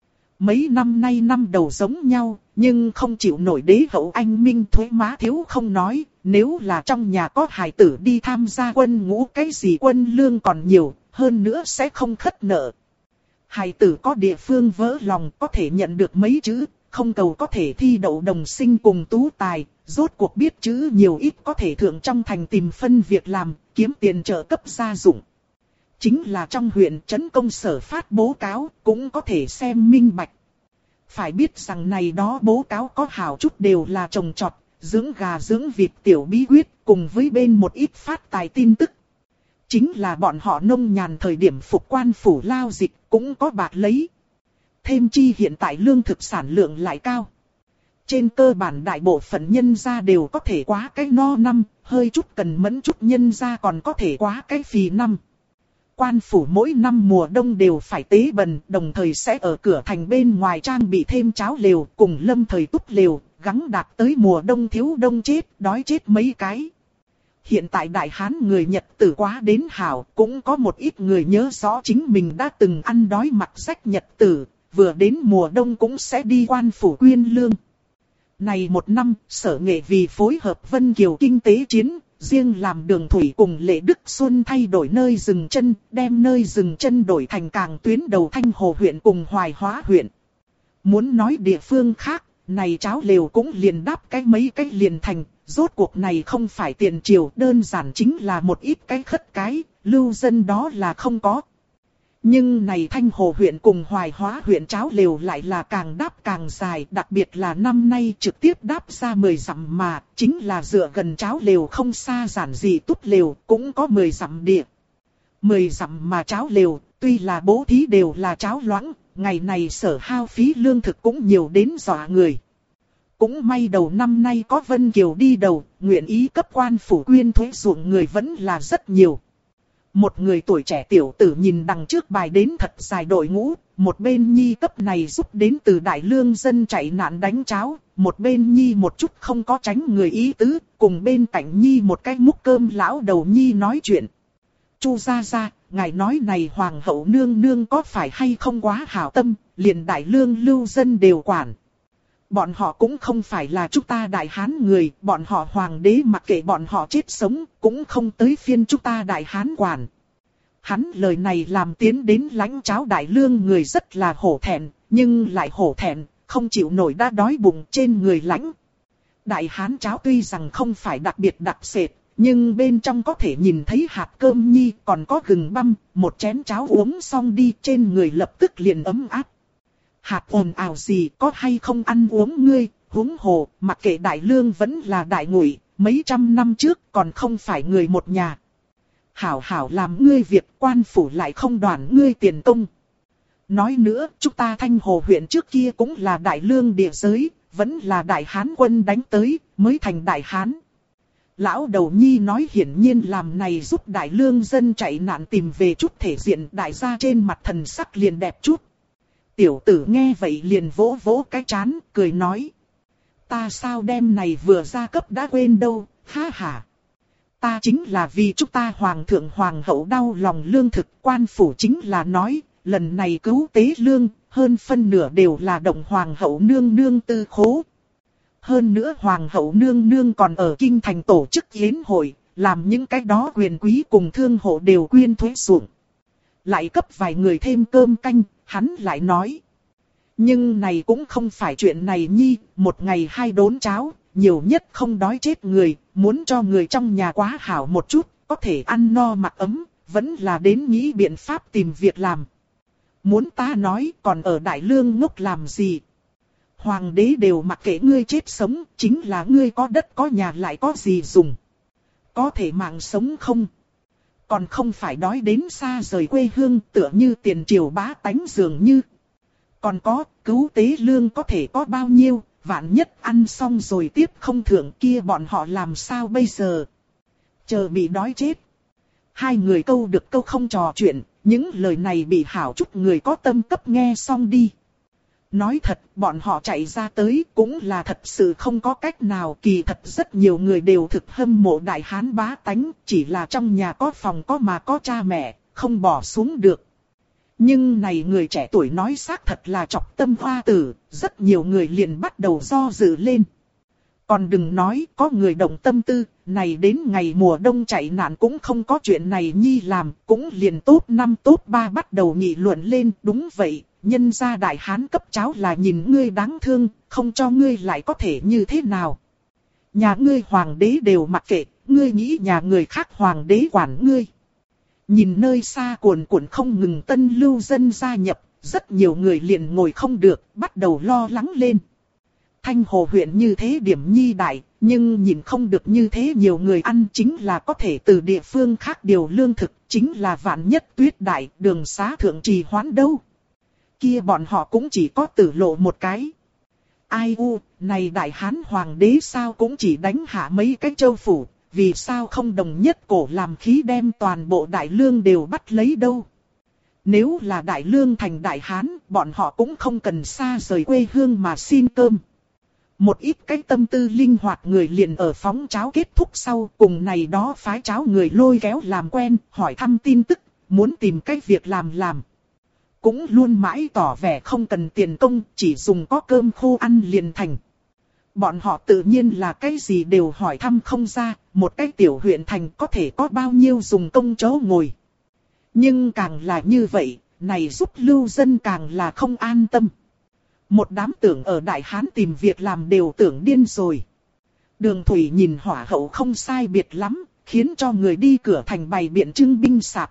Mấy năm nay năm đầu giống nhau, nhưng không chịu nổi đế hậu anh minh thuế má thiếu không nói, nếu là trong nhà có hài tử đi tham gia quân ngũ cái gì quân lương còn nhiều, hơn nữa sẽ không khất nợ. Hài tử có địa phương vỡ lòng có thể nhận được mấy chữ, không cầu có thể thi đậu đồng sinh cùng tú tài, rốt cuộc biết chữ nhiều ít có thể thượng trong thành tìm phân việc làm, kiếm tiền trợ cấp gia dụng. Chính là trong huyện trấn công sở phát bố cáo, cũng có thể xem minh bạch. Phải biết rằng này đó bố cáo có hảo chút đều là trồng trọt, dưỡng gà dưỡng vịt tiểu bí quyết, cùng với bên một ít phát tài tin tức. Chính là bọn họ nông nhàn thời điểm phục quan phủ lao dịch, cũng có bạc lấy. Thêm chi hiện tại lương thực sản lượng lại cao. Trên cơ bản đại bộ phận nhân gia đều có thể quá cái no năm, hơi chút cần mẫn chút nhân gia còn có thể quá cái phì năm. Quan phủ mỗi năm mùa đông đều phải tế bần, đồng thời sẽ ở cửa thành bên ngoài trang bị thêm cháo lều cùng lâm thời túc lều, gắng đạt tới mùa đông thiếu đông chết, đói chết mấy cái. Hiện tại Đại Hán người Nhật tử quá đến hảo, cũng có một ít người nhớ rõ chính mình đã từng ăn đói mặc rách Nhật tử, vừa đến mùa đông cũng sẽ đi quan phủ quyên lương. Này một năm, Sở Nghệ vì phối hợp Vân Kiều kinh tế chiến, riêng làm đường thủy cùng Lệ Đức Xuân thay đổi nơi dừng chân, đem nơi dừng chân đổi thành càng tuyến đầu Thanh Hồ huyện cùng Hoài Hóa huyện. Muốn nói địa phương khác, này cháo lều cũng liền đáp cái mấy cái liền thành, rốt cuộc này không phải tiền triều, đơn giản chính là một ít cái khất cái, lưu dân đó là không có. Nhưng này Thanh Hồ huyện cùng Hoài Hóa huyện cháo lều lại là càng đáp càng dài, đặc biệt là năm nay trực tiếp đáp ra 10 dặm mà, chính là dựa gần cháo lều không xa giản dị túp lều, cũng có 10 dặm địa. 10 dặm mà cháo lều, tuy là bố thí đều là cháo loãng, ngày này sở hao phí lương thực cũng nhiều đến dọa người. Cũng may đầu năm nay có Vân Kiều đi đầu, nguyện ý cấp quan phủ quyên thuế ruộng người vẫn là rất nhiều. Một người tuổi trẻ tiểu tử nhìn đằng trước bài đến thật dài đội ngũ, một bên nhi cấp này giúp đến từ đại lương dân chạy nạn đánh cháo, một bên nhi một chút không có tránh người ý tứ, cùng bên cạnh nhi một cái múc cơm lão đầu nhi nói chuyện. Chu gia gia, ngài nói này hoàng hậu nương nương có phải hay không quá hảo tâm, liền đại lương lưu dân đều quản. Bọn họ cũng không phải là chúng ta Đại Hán người, bọn họ hoàng đế mặc kệ bọn họ chết sống, cũng không tới phiên chúng ta Đại Hán quản. Hắn lời này làm tiến đến lãnh cháo đại lương người rất là hổ thẹn, nhưng lại hổ thẹn, không chịu nổi đã đói bụng trên người lãnh. Đại Hán cháo tuy rằng không phải đặc biệt đặc sệt, nhưng bên trong có thể nhìn thấy hạt cơm nhi, còn có gừng băm, một chén cháo uống xong đi trên người lập tức liền ấm áp. Hạt ồn ào gì có hay không ăn uống ngươi, huống hồ, mặc kệ đại lương vẫn là đại ngụy, mấy trăm năm trước còn không phải người một nhà. Hảo hảo làm ngươi việc quan phủ lại không đoản ngươi tiền công. Nói nữa, chúng ta Thanh Hồ huyện trước kia cũng là đại lương địa giới, vẫn là Đại Hán quân đánh tới, mới thành Đại Hán. Lão đầu nhi nói hiển nhiên làm này giúp đại lương dân chạy nạn tìm về chút thể diện, đại gia trên mặt thần sắc liền đẹp chút. Tiểu tử nghe vậy liền vỗ vỗ cái trán, cười nói. Ta sao đem này vừa ra cấp đã quên đâu, ha ha. Ta chính là vì chúng ta hoàng thượng hoàng hậu đau lòng lương thực, quan phủ chính là nói, lần này cứu tế lương, hơn phân nửa đều là động hoàng hậu nương nương tư khố. Hơn nữa hoàng hậu nương nương còn ở kinh thành tổ chức yến hội, làm những cái đó quyền quý cùng thương hộ đều quyên thuế ruộng. Lại cấp vài người thêm cơm canh, hắn lại nói. Nhưng này cũng không phải chuyện này nhi, một ngày 2 đốn cháo, nhiều nhất không đói chết người, muốn cho người trong nhà quá hảo một chút, có thể ăn no mặc ấm, vẫn là đến nghĩ biện pháp tìm việc làm. Muốn ta nói còn ở Đại Lương ngốc làm gì? Hoàng đế đều mặc kệ ngươi chết sống, chính là ngươi có đất có nhà lại có gì dùng. Có thể mạng sống không? Còn không phải đói đến xa rời quê hương tựa như tiền triều bá tánh dường như. Còn có, cứu tế lương có thể có bao nhiêu, vạn nhất ăn xong rồi tiếp không thưởng kia bọn họ làm sao bây giờ? Chờ bị đói chết. Hai người câu được câu không trò chuyện, những lời này bị hảo chút người có tâm cấp nghe xong đi. Nói thật, bọn họ chạy ra tới cũng là thật sự không có cách nào, kỳ thật rất nhiều người đều thực hâm mộ Đại Hán bá tánh, chỉ là trong nhà có phòng có mà có cha mẹ, không bỏ xuống được. Nhưng này người trẻ tuổi nói xác thật là chọc tâm hoa tử, rất nhiều người liền bắt đầu do dự lên. Còn đừng nói có người động tâm tư, này đến ngày mùa đông chạy nạn cũng không có chuyện này nhi làm, cũng liền top 5 top 3 bắt đầu nghị luận lên, đúng vậy. Nhân gia Đại Hán cấp cháu là nhìn ngươi đáng thương, không cho ngươi lại có thể như thế nào. Nhà ngươi hoàng đế đều mặc kệ, ngươi nghĩ nhà người khác hoàng đế quản ngươi. Nhìn nơi xa cuồn cuộn không ngừng tân lưu dân gia nhập, rất nhiều người liền ngồi không được, bắt đầu lo lắng lên. Thanh Hồ huyện như thế điểm nhi đại, nhưng nhìn không được như thế nhiều người ăn chính là có thể từ địa phương khác điều lương thực, chính là vạn nhất tuyết đại, đường xá thượng trì hoãn đâu. Kia bọn họ cũng chỉ có tử lộ một cái. Ai u, này Đại Hán hoàng đế sao cũng chỉ đánh hạ mấy cái châu phủ, vì sao không đồng nhất cổ làm khí đem toàn bộ Đại Lương đều bắt lấy đâu. Nếu là Đại Lương thành Đại Hán, bọn họ cũng không cần xa rời quê hương mà xin cơm. Một ít cái tâm tư linh hoạt người liền ở phóng cháo kết thúc sau, cùng này đó phái cháo người lôi kéo làm quen, hỏi thăm tin tức, muốn tìm cách việc làm. Cũng luôn mãi tỏ vẻ không cần tiền công, chỉ dùng có cơm khô ăn liền thành. Bọn họ tự nhiên là cái gì đều hỏi thăm không ra, một cái tiểu huyện thành có thể có bao nhiêu dùng công chỗ ngồi. Nhưng càng là như vậy, này giúp lưu dân càng là không an tâm. Một đám tưởng ở Đại Hán tìm việc làm đều tưởng điên rồi. Đường Thủy nhìn hỏa hậu không sai biệt lắm, khiến cho người đi cửa thành bày biện trưng binh sạp.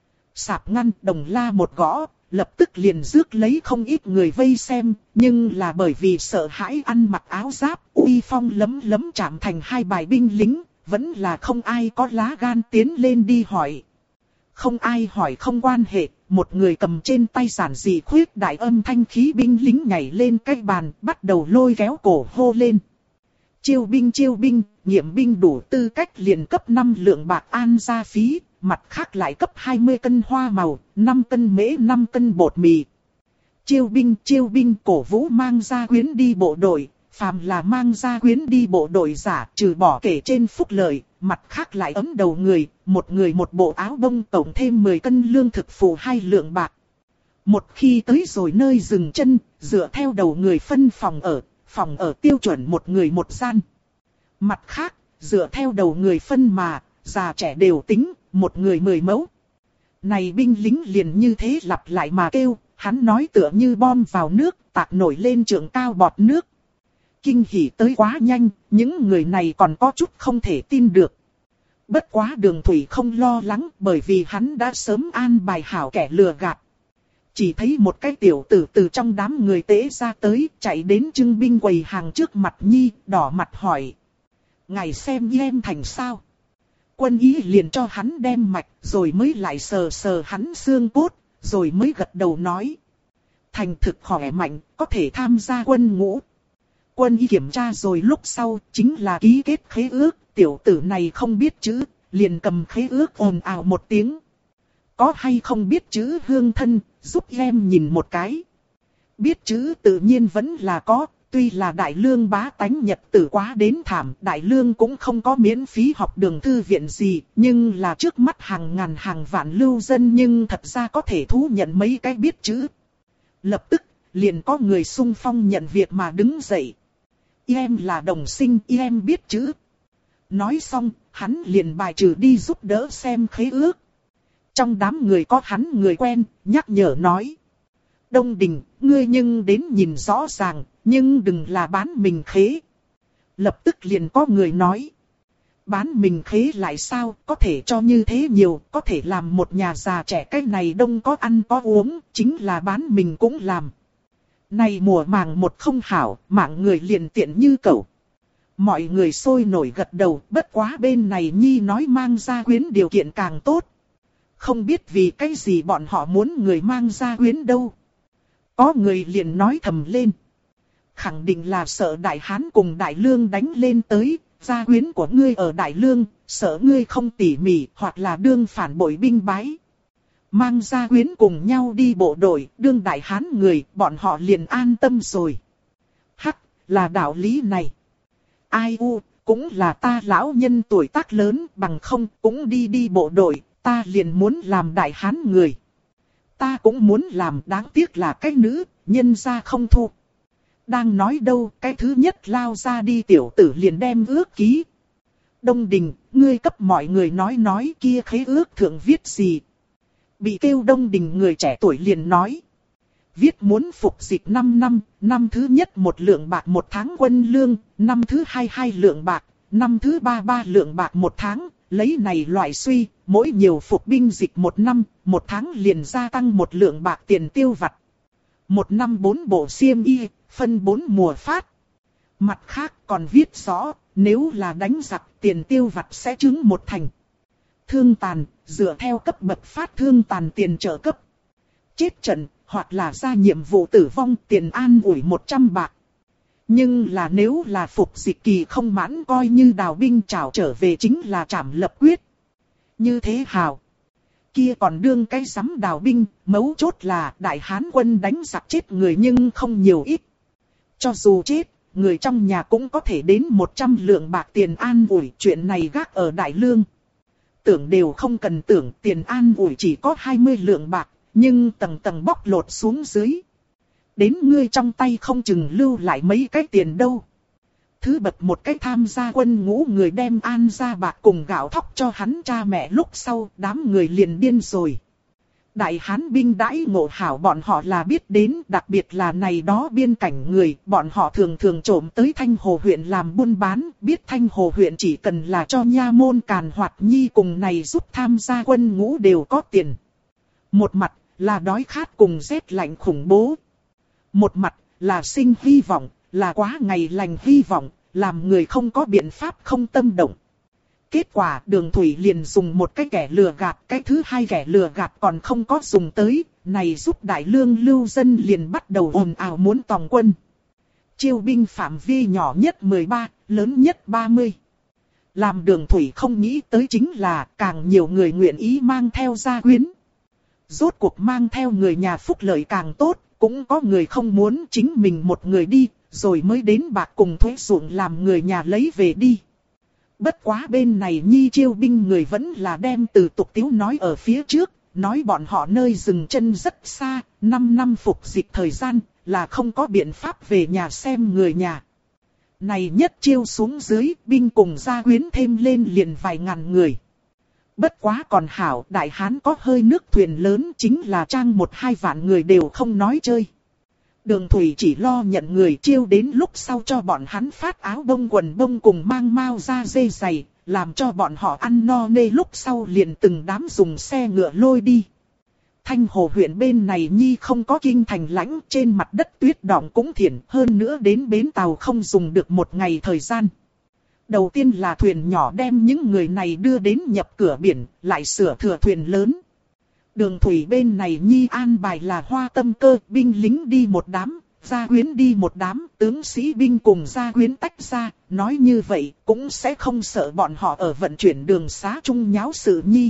Sạp ngăn đồng la một gõ, lập tức liền rước lấy không ít người vây xem, nhưng là bởi vì sợ hãi ăn mặc áo giáp, uy phong lấm lấm chạm thành hai bài binh lính, vẫn là không ai có lá gan tiến lên đi hỏi. Không ai hỏi không quan hệ, một người cầm trên tay giản dị khuyết đại âm thanh khí binh lính nhảy lên cái bàn, bắt đầu lôi kéo cổ hô lên. Chiêu binh, nghiệm binh đủ tư cách liền cấp 5 lượng bạc an gia phí, mặt khác lại cấp 20 cân hoa màu, 5 cân mễ 5 cân bột mì. Chiêu binh cổ vũ mang gia quyến đi bộ đội, phàm là mang gia quyến đi bộ đội giả trừ bỏ kể trên phúc lợi, mặt khác lại ấm đầu người một bộ áo bông tổng thêm 10 cân lương thực phụ 2 lượng bạc. Một khi tới rồi nơi dừng chân, dựa theo đầu người phân phòng ở tiêu chuẩn một người một gian. Mặt khác, dựa theo đầu người phân mà, già trẻ đều tính, một người 10 mẫu. Này binh lính liền như thế lặp lại mà kêu, hắn nói tựa như bom vào nước, tạc nổi lên trượng cao bọt nước. Kinh hỉ tới quá nhanh, những người này còn có chút không thể tin được. Bất quá Đường Thủy không lo lắng bởi vì hắn đã sớm an bài hảo kẻ lừa gạt. Chỉ thấy một cái tiểu tử từ trong đám người tế ra tới, chạy đến trưng binh quầy hàng trước mặt nhi, đỏ mặt hỏi. Ngài xem em thành sao? Quân ý liền cho hắn đem mạch, rồi mới lại sờ sờ hắn xương cốt, rồi mới gật đầu nói. Thành thực khỏe mạnh, có thể tham gia quân ngũ. Quân y kiểm tra rồi lúc sau, chính là ký kết khế ước, tiểu tử này không biết chữ, liền cầm khế ước ồn ào một tiếng. Có hay không biết chữ hương thân, giúp em nhìn một cái. Biết chữ tự nhiên vẫn là có, tuy là đại lương bá tánh nhật tử quá đến thảm, đại lương cũng không có miễn phí học đường thư viện gì, nhưng là trước mắt hàng ngàn hàng vạn lưu dân nhưng thật ra có thể thú nhận mấy cái biết chữ. Lập tức, liền có người xung phong nhận việc mà đứng dậy. Em là đồng sinh, em biết chữ. Nói xong, hắn liền bài trừ đi giúp đỡ xem khế ước. Trong đám người có hắn người quen, nhắc nhở nói. Đông Đình, ngươi nhưng đến nhìn rõ ràng, nhưng đừng là bán mình khế. Lập tức liền có người nói. Bán mình khế lại sao, có thể cho như thế nhiều, có thể làm một nhà già trẻ cái này đông có ăn có uống, chính là bán mình cũng làm. Này mùa màng một không hảo, mạng người liền tiện như cẩu. Mọi người sôi nổi gật đầu, bất quá bên này Nhi nói mang gia quyến điều kiện càng tốt. Không biết vì cái gì bọn họ muốn người mang gia quyến đâu. Có người liền nói thầm lên. Khẳng định là sợ Đại Hán cùng Đại Lương đánh lên tới, gia quyến của ngươi ở Đại Lương, sợ ngươi không tỉ mỉ hoặc là đương phản bội binh bái. Mang gia quyến cùng nhau đi bộ đội, đương Đại Hán người, bọn họ liền an tâm rồi. Hắc, là đạo lý này. Ai u, cũng là ta lão nhân tuổi tác lớn, bằng không cũng đi bộ đội, ta liền muốn làm Đại Hán người. Ta cũng muốn làm, đáng tiếc là cái nữ, nhân gia không thu. Đang nói đâu, cái thứ nhất lao ra đi tiểu tử liền đem ước ký. Đông Đình, ngươi cấp mọi người nói kia khế ước thượng viết gì. Bị kêu Đông Đình người trẻ tuổi liền nói. Viết muốn phục dịch 5 năm, năm thứ nhất 1 lượng bạc 1 tháng quân lương, năm thứ hai 2 lượng bạc, năm thứ ba 3 lượng bạc 1 tháng, lấy này loại suy, mỗi nhiều phục binh dịch 1 năm, 1 tháng liền gia tăng 1 lượng bạc tiền tiêu vặt. 1 năm 4 bộ xiêm y, phân 4 mùa phát. Mặt khác còn viết rõ, nếu là đánh giặc tiền tiêu vặt sẽ chứng 1 thành. Thương tàn, dựa theo cấp bậc phát thương tàn tiền trợ cấp. Chết trận, hoặc là ra nhiệm vụ tử vong tiền an ủi 100 bạc. Nhưng là nếu là phục dịch kỳ không mãn coi như đào binh trảo trở về chính là trảm lập quyết. Như thế hào. Kia còn đương cái sắm đào binh, mấu chốt là Đại Hán quân đánh giặc chết người nhưng không nhiều ít. Cho dù chết, người trong nhà cũng có thể đến 100 lượng bạc tiền an ủi, chuyện này gác ở Đại Lương. Tưởng đều không cần tưởng, tiền an ủi chỉ có 20 lượng bạc, nhưng tầng tầng bóc lột xuống dưới. Đến ngươi trong tay không chừng lưu lại mấy cái tiền đâu. Thứ bậc một cái tham gia quân ngũ người đem an ra bạc cùng gạo thóc cho hắn cha mẹ lúc sau, đám người liền điên rồi. Đại Hán binh đãi ngộ hảo bọn họ là biết đến, đặc biệt là này đó biên cảnh người, bọn họ thường thường trộm tới Thanh Hồ huyện làm buôn bán, biết Thanh Hồ huyện chỉ cần là cho nha môn càn hoạt nhi cùng này giúp tham gia quân ngũ đều có tiền. Một mặt là đói khát cùng rét lạnh khủng bố. Một mặt là sinh hy vọng, là quá ngày lành hy vọng, làm người không có biện pháp không tâm động. Kết quả Đường Thủy liền dùng một cái kẻ lừa gạt, cái thứ hai kẻ lừa gạt còn không có dùng tới, này giúp Đại Lương lưu dân liền bắt đầu ồn ào muốn tòng quân. Chiêu binh phạm vi nhỏ nhất 13, lớn nhất 30. Làm Đường Thủy không nghĩ tới chính là càng nhiều người nguyện ý mang theo gia quyến. Rốt cuộc mang theo người nhà phúc lợi càng tốt, cũng có người không muốn chính mình một người đi, rồi mới đến bạc cùng thuế ruộng làm người nhà lấy về đi. Bất quá bên này Nhi chiêu binh người vẫn là đem từ tục tiếu nói ở phía trước, nói bọn họ nơi dừng chân rất xa, 5 năm phục dịch thời gian, là không có biện pháp về nhà xem người nhà. Này nhất chiêu xuống dưới, binh cùng gia quyến thêm lên liền vài ngàn người. Bất quá còn hảo, Đại Hán có hơi nước thuyền lớn chính là trang 1-2 vạn người đều không nói chơi. Đường Thủy chỉ lo nhận người chiêu đến lúc sau cho bọn hắn phát áo bông quần bông cùng mang mao da dê dày, làm cho bọn họ ăn no nê lúc sau liền từng đám dùng xe ngựa lôi đi. Thanh Hồ huyện bên này Nhi không có kinh thành lãnh, trên mặt đất tuyết đọng cũng thiển, hơn nữa đến bến tàu không dùng được 1 ngày thời gian. Đầu tiên là thuyền nhỏ đem những người này đưa đến nhập cửa biển, lại sửa thừa thuyền lớn. Đường Thủy bên này Nhi an bài là Hoa Tâm Cơ, binh lính đi một đám, Gia quyến đi một đám, tướng sĩ binh cùng gia quyến tách ra, nói như vậy cũng sẽ không sợ bọn họ ở vận chuyển đường xá chung nháo sự nhi.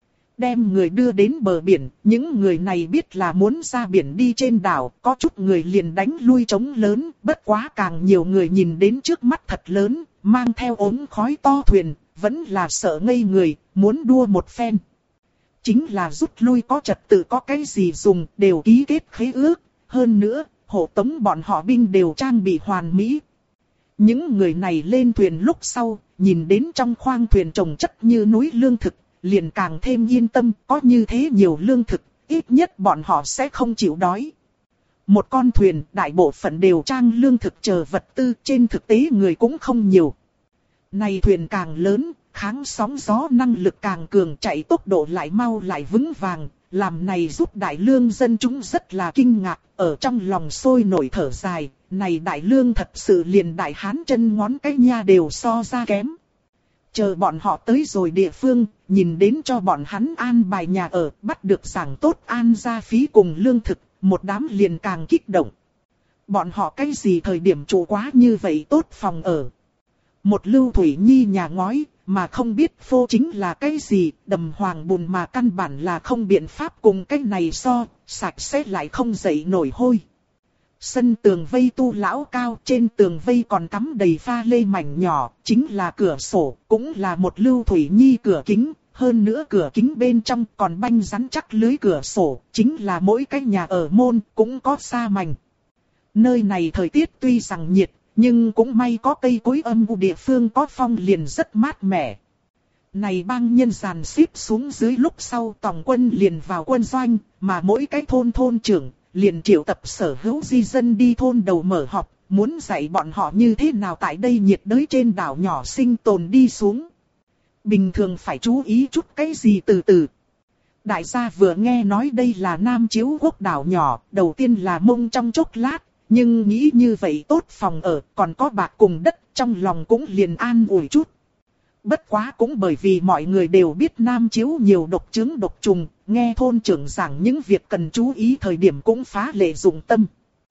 Đem người đưa đến bờ biển, những người này biết là muốn ra biển đi trên đảo, có chút người liền đánh lui trống lớn, bất quá càng nhiều người nhìn đến trước mắt thật lớn, mang theo ống khói to thuyền, vẫn là sợ ngây người, muốn đua một phen. Chính là rút lui có trật tự có cái gì dùng, đều ký kết khế ước, hơn nữa, hộ tống bọn họ binh đều trang bị hoàn mỹ. Những người này lên thuyền lúc sau, nhìn đến trong khoang thuyền trồng chất như núi lương thực, liền càng thêm yên tâm, có như thế nhiều lương thực, ít nhất bọn họ sẽ không chịu đói. Một con thuyền, đại bộ phận đều trang lương thực chờ vật tư, trên thực tế người cũng không nhiều. Này thuyền càng lớn, kháng sóng gió năng lực càng cường, chạy tốc độ lại mau lại vững vàng, làm này giúp đại lương dân chúng rất là kinh ngạc, ở trong lòng sôi nổi thở dài, này đại lương thật sự liền đại hán chân ngón cái nha đều so ra kém. Chờ bọn họ tới rồi địa phương, nhìn đến cho bọn hắn an bài nhà ở, bắt được giảng tốt an gia phí cùng lương thực, một đám liền càng kích động. Bọn họ cái gì thời điểm trụ quá như vậy tốt phòng ở. Một lưu thủy nhi nhà ngói, mà không biết phô chính là cái gì, đầm hoàng bùn mà căn bản là không biện pháp cùng cái này so, sạch sẽ lại không dậy nổi hôi. Sân tường vây tu lão cao, trên tường vây còn cắm đầy pha lê mảnh nhỏ, chính là cửa sổ, cũng là một lưu thủy nhi cửa kính, hơn nữa cửa kính bên trong còn banh rắn chắc lưới cửa sổ, chính là mỗi cái nhà ở môn, cũng có sa mảnh. Nơi này thời tiết tuy rằng nhiệt, nhưng cũng may có cây cối âm u địa phương có phong liền rất mát mẻ. Này bang nhân dàn xếp xuống dưới lúc sau tòng quân liền vào quân doanh, mà mỗi cái thôn trưởng liền triệu tập sở hữu di dân đi thôn đầu mở họp, muốn dạy bọn họ như thế nào tại đây nhiệt đới trên đảo nhỏ sinh tồn đi xuống. Bình thường phải chú ý chút cái gì từ từ. Đại gia vừa nghe nói đây là Nam Chiếu Quốc đảo nhỏ, đầu tiên là mông trong chốc lát, nhưng nghĩ như vậy tốt phòng ở, còn có bạc cùng đất, trong lòng cũng liền an ủi chút. Bất quá cũng bởi vì mọi người đều biết Nam Chiếu nhiều độc chứng độc trùng, nghe thôn trưởng giảng những việc cần chú ý thời điểm cũng phá lệ dụng tâm.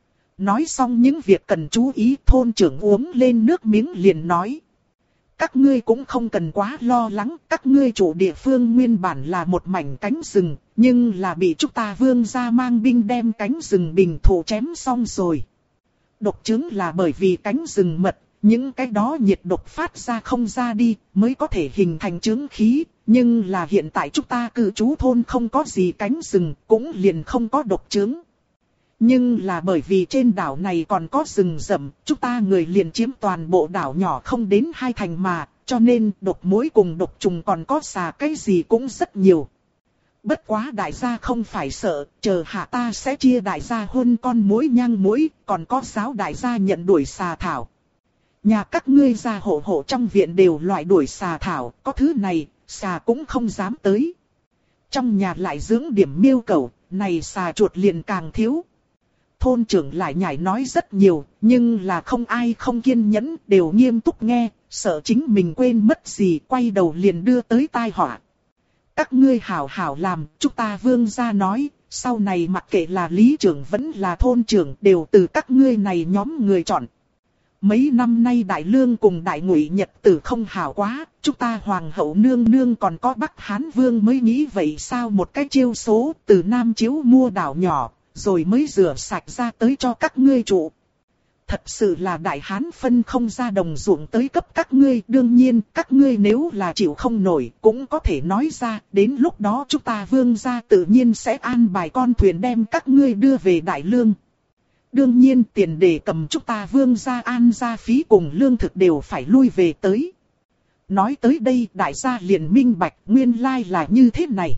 Nói xong những việc cần chú ý, thôn trưởng uống lên nước miếng liền nói. Các ngươi cũng không cần quá lo lắng, các ngươi chủ địa phương nguyên bản là một mảnh cánh rừng, nhưng là bị chúng ta vương gia mang binh đem cánh rừng bình thổ chém xong rồi. Độc chứng là bởi vì cánh rừng mật, những cái đó nhiệt độc phát ra không ra đi, mới có thể hình thành chứng khí, nhưng là hiện tại chúng ta cư trú thôn không có gì cánh rừng, cũng liền không có độc chứng. Nhưng là bởi vì trên đảo này còn có rừng rậm, chúng ta người liền chiếm toàn bộ đảo nhỏ không đến 2 thành mà, cho nên độc muỗi cùng độc trùng còn có xà cái gì cũng rất nhiều. Bất quá đại gia không phải sợ, chờ hạ ta sẽ chia đại gia hôn con muỗi nhang muỗi, còn có giáo đại gia nhận đuổi xà thảo. Nhà các ngươi gia hộ hộ trong viện đều loại đuổi xà thảo, có thứ này, xà cũng không dám tới. Trong nhà lại dưỡng điểm miêu cẩu, này xà chuột liền càng thiếu. Thôn trưởng lại nhảy nói rất nhiều, nhưng là không ai không kiên nhẫn, đều nghiêm túc nghe, sợ chính mình quên mất gì, quay đầu liền đưa tới tai họa. Các ngươi hảo hảo làm, chúng ta vương gia nói, sau này mặc kệ là lý trưởng vẫn là thôn trưởng đều từ các ngươi này nhóm người chọn. Mấy năm nay đại lương cùng đại ngụy nhật tử không hảo quá, chúng ta hoàng hậu nương nương còn có Bắc Hán vương mới nghĩ vậy sao một cái chiêu số từ Nam Chiếu mua đảo nhỏ, rồi mới rửa sạch ra tới cho các ngươi trụ. Thật sự là đại hán phân không ra đồng ruộng tới cấp các ngươi, đương nhiên các ngươi nếu là chịu không nổi cũng có thể nói ra, đến lúc đó chúng ta vương gia tự nhiên sẽ an bài con thuyền đem các ngươi đưa về đại lương. Đương nhiên tiền để cầm chúng ta vương gia an gia phí cùng lương thực đều phải lui về tới. Nói tới đây đại gia liền minh bạch nguyên lai là như thế này.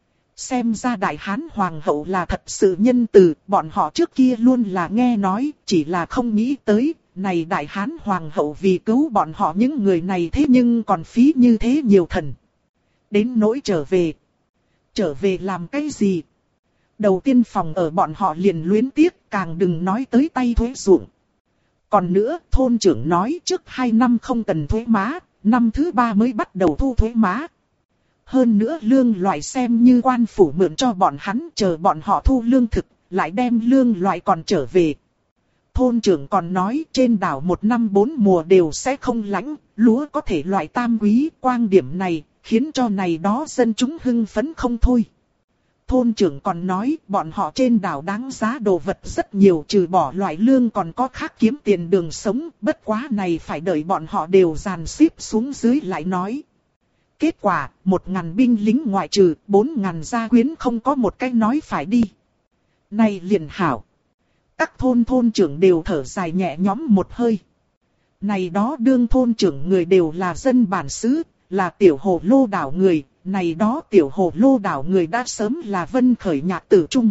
Xem ra đại hán hoàng hậu là thật sự nhân từ, bọn họ trước kia luôn là nghe nói, chỉ là không nghĩ tới, này đại hán hoàng hậu vì cứu bọn họ những người này thế nhưng còn phí như thế nhiều thần. Đến nỗi trở về làm cái gì? Đầu tiên phòng ở bọn họ liền luyến tiếc, càng đừng nói tới tay thuế ruộng. Còn nữa, thôn trưởng nói trước 2 năm không cần thuế má, năm thứ 3 mới bắt đầu thu thuế má. Hơn nữa lương loại xem như quan phủ mượn cho bọn hắn, chờ bọn họ thu lương thực, lại đem lương loại còn trở về. Thôn trưởng còn nói trên đảo 1 năm 4 mùa đều sẽ không lạnh, lúa có thể loại tam quý, quang điểm này khiến cho này đó dân chúng hưng phấn không thôi. Thôn trưởng còn nói bọn họ trên đảo đáng giá đồ vật rất nhiều, trừ bỏ loại lương còn có khác kiếm tiền đường sống, bất quá này phải đợi bọn họ đều dàn xếp xuống dưới lại nói. Kết quả, 1.000 binh lính ngoại trừ, 4.000 gia quyến không có một cái nói phải đi. Này liền hảo. Các thôn trưởng đều thở dài nhẹ nhõm một hơi. Này đó đương thôn trưởng người đều là dân bản xứ, là tiểu hồ lô đảo người. Này đó tiểu hồ lô đảo người đã sớm là Vân Khởi Nhạc tử trung.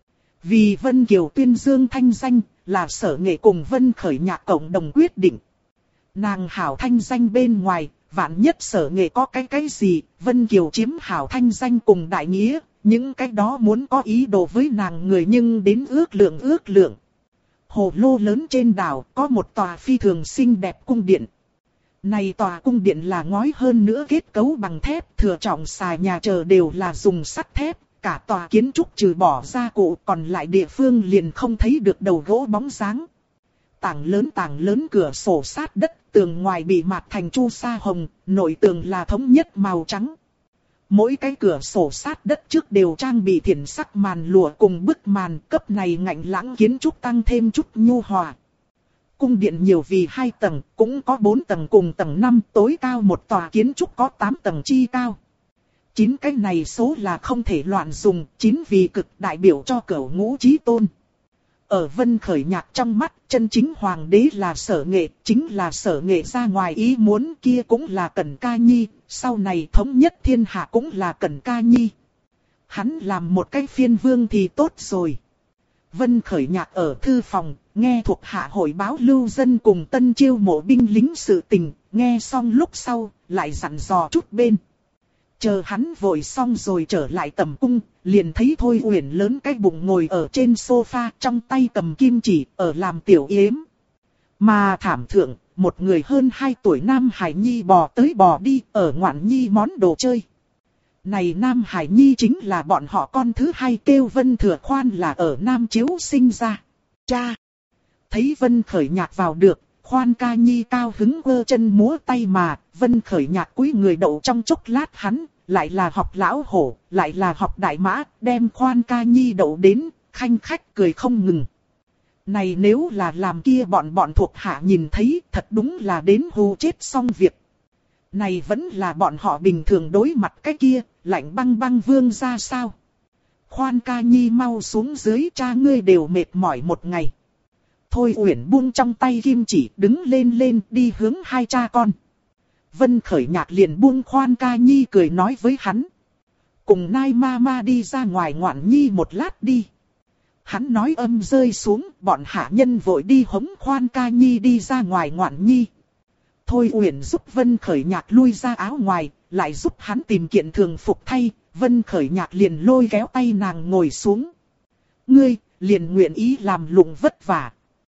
Vì Vân Kiều tuyên dương thanh danh, là Sở Nghệ cùng Vân Khởi Nhạc cộng đồng quyết định. Nàng hảo thanh danh bên ngoài, vạn nhất Sở Nghệ có cái gì, Vân Kiều chiếm hảo thanh danh cùng đại nghĩa, những cái đó muốn có ý đồ với nàng người nhưng đến ước lượng. Hồ lô lớn trên đảo có một tòa phi thường xinh đẹp cung điện. Này tòa cung điện là ngói hơn nữa kết cấu bằng thép, thừa trọng xài nhà chờ đều là dùng sắt thép, cả tòa kiến trúc trừ bỏ gia cụ còn lại địa phương liền không thấy được đầu gỗ bóng dáng. Tảng lớn cửa sổ sát đất, tường ngoài bị mạt thành chu sa hồng, nội tường là thống nhất màu trắng. Mỗi cái cửa sổ sát đất trước đều trang bị thiển sắc màn lụa cùng bức màn, cấp này ngạnh lãng kiến trúc tăng thêm chút nhu hòa. Cung điện nhiều vì 2 tầng, cũng có 4 tầng cùng tầng 5, tối cao một tòa kiến trúc có 8 tầng chi cao. 9 cái này số là không thể loạn dùng, 9 vì cực đại biểu cho cửu ngũ chí tôn. Ở Vân Khởi Nhạc trong mắt, chân chính hoàng đế là Sở Nghệ, chính là Sở Nghệ ra ngoài ý muốn, kia cũng là Cẩn Ca Nhi, sau này thống nhất thiên hạ cũng là Cẩn Ca Nhi. Hắn làm một cái phiên vương thì tốt rồi. Vân Khởi Nhạc ở thư phòng, nghe thuộc hạ hội báo lưu dân cùng tân chiêu mộ binh lính sự tình, nghe xong lúc sau, lại dặn dò chút bên. Chờ hắn vội xong rồi trở lại tầm cung, liền thấy Thôi Uyển lớn cái bụng ngồi ở trên sofa, trong tay cầm kim chỉ, ở làm tiểu yếm. Mà thảm thượng, một người hơn 2 tuổi Nam Hải Nhi bò tới bò đi, ở ngoạn nhi món đồ chơi. Này Nam Hải Nhi chính là bọn họ con thứ 2, kêu Vân Thừa Khoan là ở Nam Chiếu sinh ra. Cha! Thấy Vân Khởi Nhạc vào được, Khoan Ca Nhi cao hứng quơ chân múa tay mà, Vân Khởi Nhạc cúi người đậu trong chốc lát hắn, lại là học lão hổ, lại là học đại mã, đem Khoan Ca Nhi đậu đến, khanh khách cười không ngừng. Này nếu là làm kia bọn thuộc hạ nhìn thấy, thật đúng là đến hù chết xong việc. Này vẫn là bọn họ bình thường đối mặt cái kia, lạnh băng băng vương ra sao. Khoan Ca Nhi mau xuống dưới, cha ngươi đều mệt mỏi một ngày. Thôi Uyển buông trong tay kim chỉ, đứng lên đi hướng 2 cha con. Vân Khởi Nhạc liền buông Khoan Ca Nhi cười nói với hắn. Cùng Nai Mama đi ra ngoài ngoạn nhi một lát đi. Hắn nói âm rơi xuống, bọn hạ nhân vội đi hống Khoan Ca Nhi đi ra ngoài ngoạn nhi. Thôi Uyển giúp Vân Khởi Nhạc lui ra áo ngoài, lại giúp hắn tìm kiện thường phục thay. Vân Khởi Nhạc liền lôi kéo tay nàng ngồi xuống. Ngươi, liền nguyện ý làm lụng vất vả.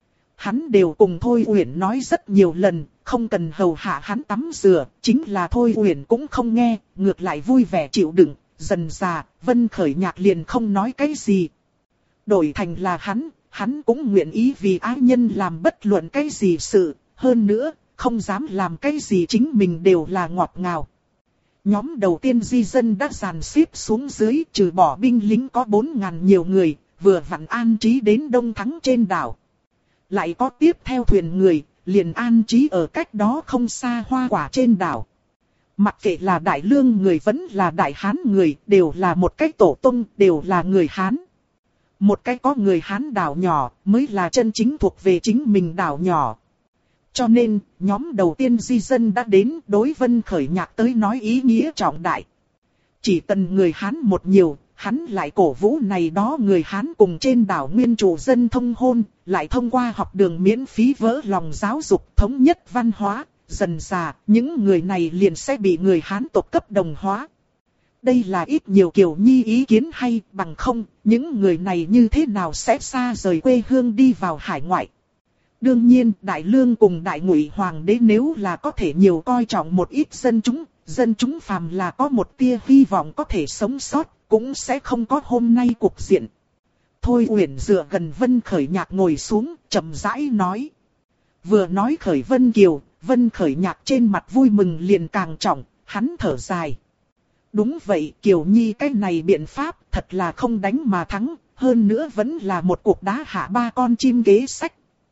Hắn đều cùng Thôi Uyển nói rất nhiều lần, không cần hầu hạ hắn tắm rửa, chính là Thôi Uyển cũng không nghe, ngược lại vui vẻ chịu đựng, dần dà, Vân Khởi Nhạc liền không nói cái gì. Đổi thành là hắn cũng nguyện ý vì ái nhân làm bất luận cái gì sự, hơn nữa, không dám làm cái gì chính mình đều là ngọt ngào. Nhóm đầu tiên di dân đã dàn xếp xuống dưới, trừ bỏ binh lính có 4.000 nhiều người, vừa vặn an trí đến Đông Thắng trên đảo. Lại có tiếp theo thuyền người, liền an trí ở cách đó không xa Hoa Quả trên đảo. Mặc kệ là Đại Lương người vẫn là Đại Hán người, đều là một cái tổ tông, đều là người Hán. Một cái có người Hán đảo nhỏ, mới là chân chính thuộc về chính mình đảo nhỏ. Cho nên, nhóm đầu tiên di dân đã đến, đối Vân Khởi Nhạc tới nói ý nghĩa trọng đại. Chỉ cần người Hán một nhiều, hắn lại cổ vũ này đó người Hán cùng trên đảo nguyên chủ dân thông hôn, lại thông qua học đường miễn phí vỡ lòng giáo dục thống nhất văn hóa, dần dà, những người này liền sẽ bị người Hán tộc cấp đồng hóa. Đây là ít nhiều Kiều Nhi ý kiến hay, bằng không, những người này như thế nào sẽ xa rời quê hương đi vào hải ngoại. Đương nhiên, Đại Lương cùng Đại Ngụy Hoàng đế nếu là có thể nhiều coi trọng một ít dân chúng phàm là có một tia hy vọng có thể sống sót, cũng sẽ không có hôm nay cục diện. Thôi Uyển dựa gần Vân Khởi Nhạc ngồi xuống, chậm rãi nói. Vừa nói khởi Vân Kiều, Vân Khởi Nhạc trên mặt vui mừng liền càng trọng, hắn thở dài. Đúng vậy, Kiều Nhi cái này biện pháp thật là không đánh mà thắng, hơn nữa vẫn là một cuộc đá hạ ba con chim kế sách.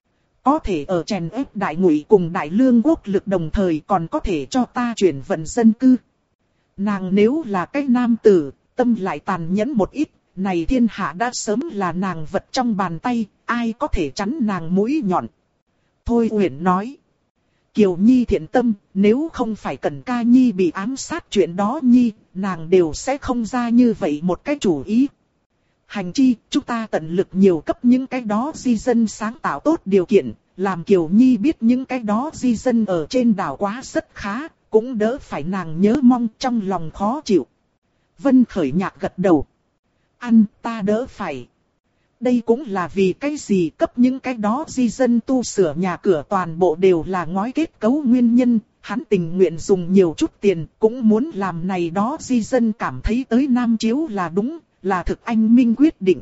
Có thể ở chèn ép Đại Ngụy cùng Đại Lương quốc lực đồng thời còn có thể cho ta chuyển vận dân cư. Nàng nếu là cái nam tử, tâm lại tàn nhẫn một ít, này thiên hạ đã sớm là nàng vật trong bàn tay, ai có thể chắn nàng mũi nhọn. Thôi Uyển nói. Kiều Nhi thiện tâm, nếu không phải Cẩn Ca Nhi bị ám sát chuyện đó Nhi, nàng đều sẽ không ra như vậy một cái chủ ý. Hành chi, chúng ta tận lực nhiều cấp những cái đó di dân sáng tạo tốt điều kiện, làm Kiều Nhi biết những cái đó di dân ở trên đảo quá rất khá, cũng đỡ phải nàng nhớ mong trong lòng khó chịu. Vân Khởi Nhạc gật đầu. Ăn ta đỡ phải. Đây cũng là vì cái gì cấp những cái đó di dân tu sửa nhà cửa toàn bộ đều là ngói kết cấu nguyên nhân, hắn tình nguyện dùng nhiều chút tiền, cũng muốn làm này đó di dân cảm thấy tới Nam Chiếu là đúng, là thực anh minh quyết định.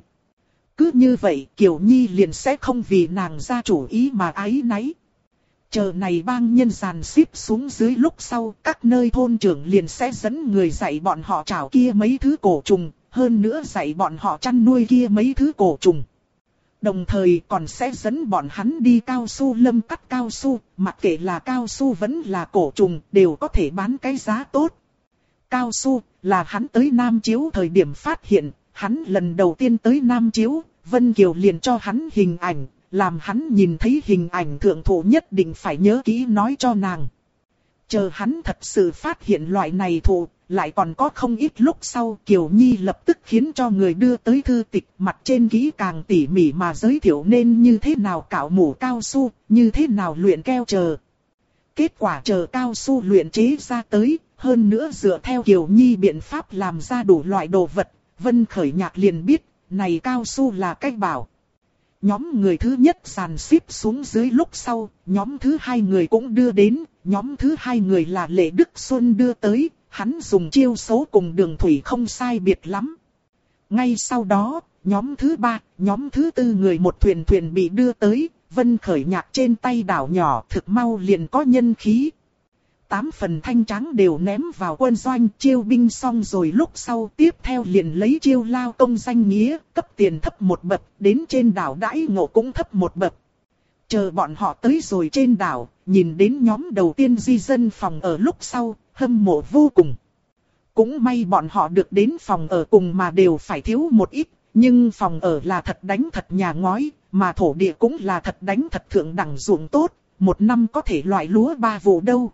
Cứ như vậy Kiều Nhi liền sẽ không vì nàng ra chủ ý mà áy náy. Chờ này bang nhân dàn xếp xuống dưới lúc sau, các nơi thôn trưởng liền sẽ dẫn người dạy bọn họ trảo kia mấy thứ cổ trùng, hơn nữa dạy bọn họ chăn nuôi kia mấy thứ cổ trùng. Đồng thời còn sẽ dẫn bọn hắn đi cao su lâm cắt cao su, mặc kệ là cao su vẫn là cổ trùng, đều có thể bán cái giá tốt. Cao su là hắn tới Nam Chiếu thời điểm phát hiện, hắn lần đầu tiên tới Nam Chiếu, Vân Kiều liền cho hắn hình ảnh, làm hắn nhìn thấy hình ảnh thượng thủ nhất định phải nhớ kỹ nói cho nàng. Chờ hắn thật sự phát hiện loại này thụ, lại còn có không ít lúc sau Kiều Nhi lập tức khiến cho người đưa tới thư tịch, mặt trên kỹ càng tỉ mỉ mà giới thiệu nên như thế nào cạo mủ cao su, như thế nào luyện keo chờ. Kết quả chờ cao su luyện chế ra tới, hơn nữa dựa theo Kiều Nhi biện pháp làm ra đủ loại đồ vật, Vân Khởi Nhạc liền biết, này cao su là cách bảo. Nhóm người thứ nhất dàn xếp xuống dưới lúc sau, nhóm thứ hai người cũng đưa đến, nhóm thứ hai người là Lệ Đức Xuân đưa tới, hắn dùng chiêu số cùng Đường Thủy không sai biệt lắm. Ngay sau đó, nhóm thứ ba, nhóm thứ tư người một thuyền bị đưa tới, Vân Khởi Nhạc trên tay đảo nhỏ thực mau liền có nhân khí. 8 phần thanh trắng đều ném vào quân doanh, chiêu binh xong rồi lúc sau tiếp theo liền lấy chiêu lao công danh nghĩa, cấp tiền thấp một bậc, đến trên đảo đãi ngộ cũng thấp một bậc. Chờ bọn họ tới rồi trên đảo, nhìn đến nhóm đầu tiên di dân phòng ở lúc sau, hâm mộ vô cùng. Cũng may bọn họ được đến phòng ở cùng mà đều phải thiếu một ít, nhưng phòng ở là thật đánh thật nhà ngói, mà thổ địa cũng là thật đánh thật thượng đẳng ruộng tốt, một năm có thể loại lúa 3 vụ đâu.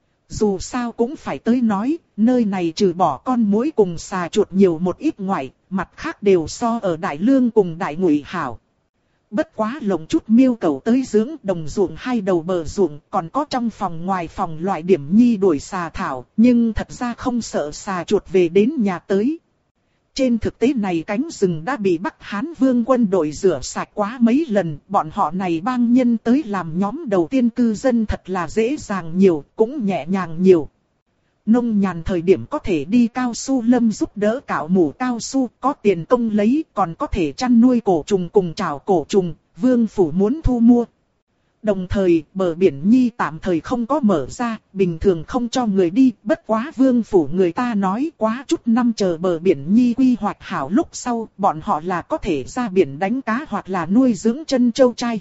Dù sao cũng phải tới nói, nơi này trừ bỏ con muỗi cùng xà chuột nhiều một ít ngoại, mặt khác đều so ở Đại Lương cùng Đại Ngụy hảo. Bất quá lồng chút miêu cầu tới dưỡng đồng ruộng hai đầu bờ ruộng, còn có trong phòng ngoài phòng loại điểm nhi đuổi xà thảo, nhưng thật ra không sợ xà chuột về đến nhà tới. Trên thực tế này cánh rừng đã bị Bắc Hán Vương quân đội rửa sạch quá mấy lần, bọn họ này bang nhân tới làm nhóm đầu tiên cư dân thật là dễ dàng nhiều, cũng nhẹ nhàng nhiều. Nông nhàn thời điểm có thể đi cao su lâm giúp đỡ cạo mủ cao su, có tiền công lấy, còn có thể chăn nuôi cổ trùng cùng trảo cổ trùng, vương phủ muốn thu mua. Đồng thời, bờ biển Nhi tạm thời không có mở ra, bình thường không cho người đi, bất quá vương phủ người ta nói quá chút năm chờ bờ biển Nhi quy hoạch hảo lúc sau, bọn họ là có thể ra biển đánh cá hoặc là nuôi dưỡng chân châu trai.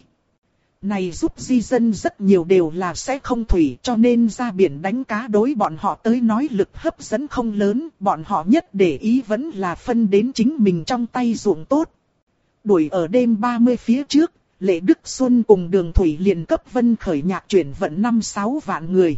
Này giúp di dân rất nhiều đều là sẽ không thủy, cho nên ra biển đánh cá đối bọn họ tới nói lực hấp dẫn không lớn, bọn họ nhất để ý vẫn là phân đến chính mình trong tay ruộng tốt. Đuổi ở đêm 30 phía trước, Lệ Đức Xuân cùng Đường Thủy liền cấp Vân Khởi Nhạc chuyển vận 5-6 vạn người.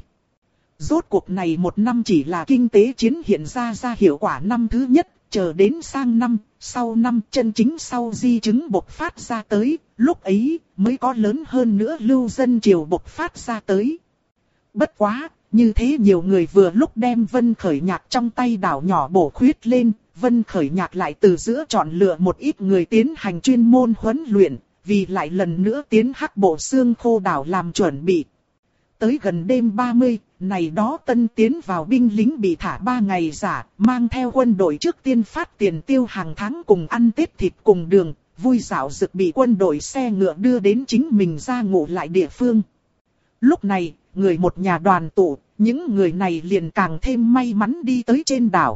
Rốt cuộc này một năm chỉ là kinh tế chiến hiện ra hiệu quả năm thứ nhất, chờ đến sang năm, sau năm chân chính sau di chứng bộc phát ra tới, lúc ấy mới có lớn hơn nữa lưu dân triều bộc phát ra tới. Bất quá, như thế nhiều người vừa lúc đem Vân Khởi Nhạc trong tay đảo nhỏ bổ khuyết lên, Vân Khởi Nhạc lại từ giữa chọn lựa một ít người tiến hành chuyên môn huấn luyện, vì lại lần nữa tiến Hắc Bộ Xương Khô đảo làm chuẩn bị. Tới gần đêm 30, này đó tân tiến vào binh lính bị thả 3 ngày giả, mang theo quân đội trước tiên phát tiền tiêu hàng tháng cùng ăn Tết thịt cùng đường, vui dạo dực bị quân đội xe ngựa đưa đến chính mình ra ngủ lại địa phương. Lúc này, người một nhà đoàn tụ, những người này liền càng thêm may mắn đi tới trên đảo.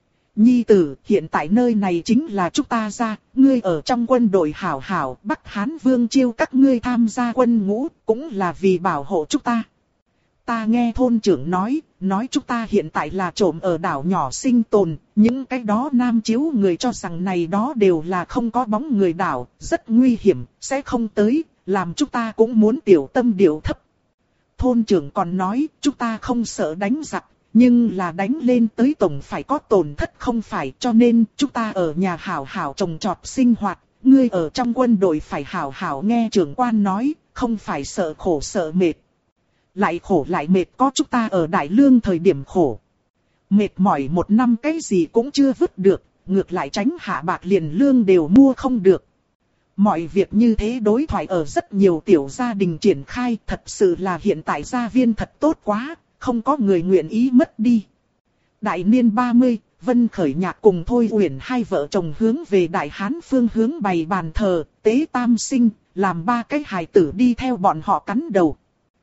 Nhi tử, hiện tại nơi này chính là chúng ta ra, ngươi ở trong quân đội hảo hảo, Bắc Hán Vương chiêu các ngươi tham gia quân ngũ, cũng là vì bảo hộ chúng ta. Ta nghe thôn trưởng nói chúng ta hiện tại là trộm ở đảo nhỏ sinh tồn, những cái đó Nam Chiếu người cho rằng này đó đều là không có bóng người đảo, rất nguy hiểm, sẽ không tới, làm chúng ta cũng muốn tiểu tâm điều thấp. Thôn trưởng còn nói, chúng ta không sợ đánh giặc, nhưng là đánh lên tới tổng phải có tổn thất không phải, cho nên chúng ta ở nhà hảo hảo trồng trọt sinh hoạt, ngươi ở trong quân đội phải hảo hảo nghe trưởng quan nói, không phải sợ khổ sợ mệt. Lại khổ lại mệt có chúng ta ở Đại Lương thời điểm khổ. Mệt mỏi một năm cái gì cũng chưa vứt được, ngược lại tránh hạ bạc liền lương đều mua không được. Mọi việc như thế đối thoại ở rất nhiều tiểu gia đình triển khai, thật sự là hiện tại gia viên thật tốt quá, không có người nguyện ý mất đi. Đại niên 30, Vân Khởi Nhạc cùng Thôi Uyển hai vợ chồng hướng về Đại Hán phương hướng bày bàn thờ, tế tam sinh, làm ba cái hài tử đi theo bọn họ cắn đầu.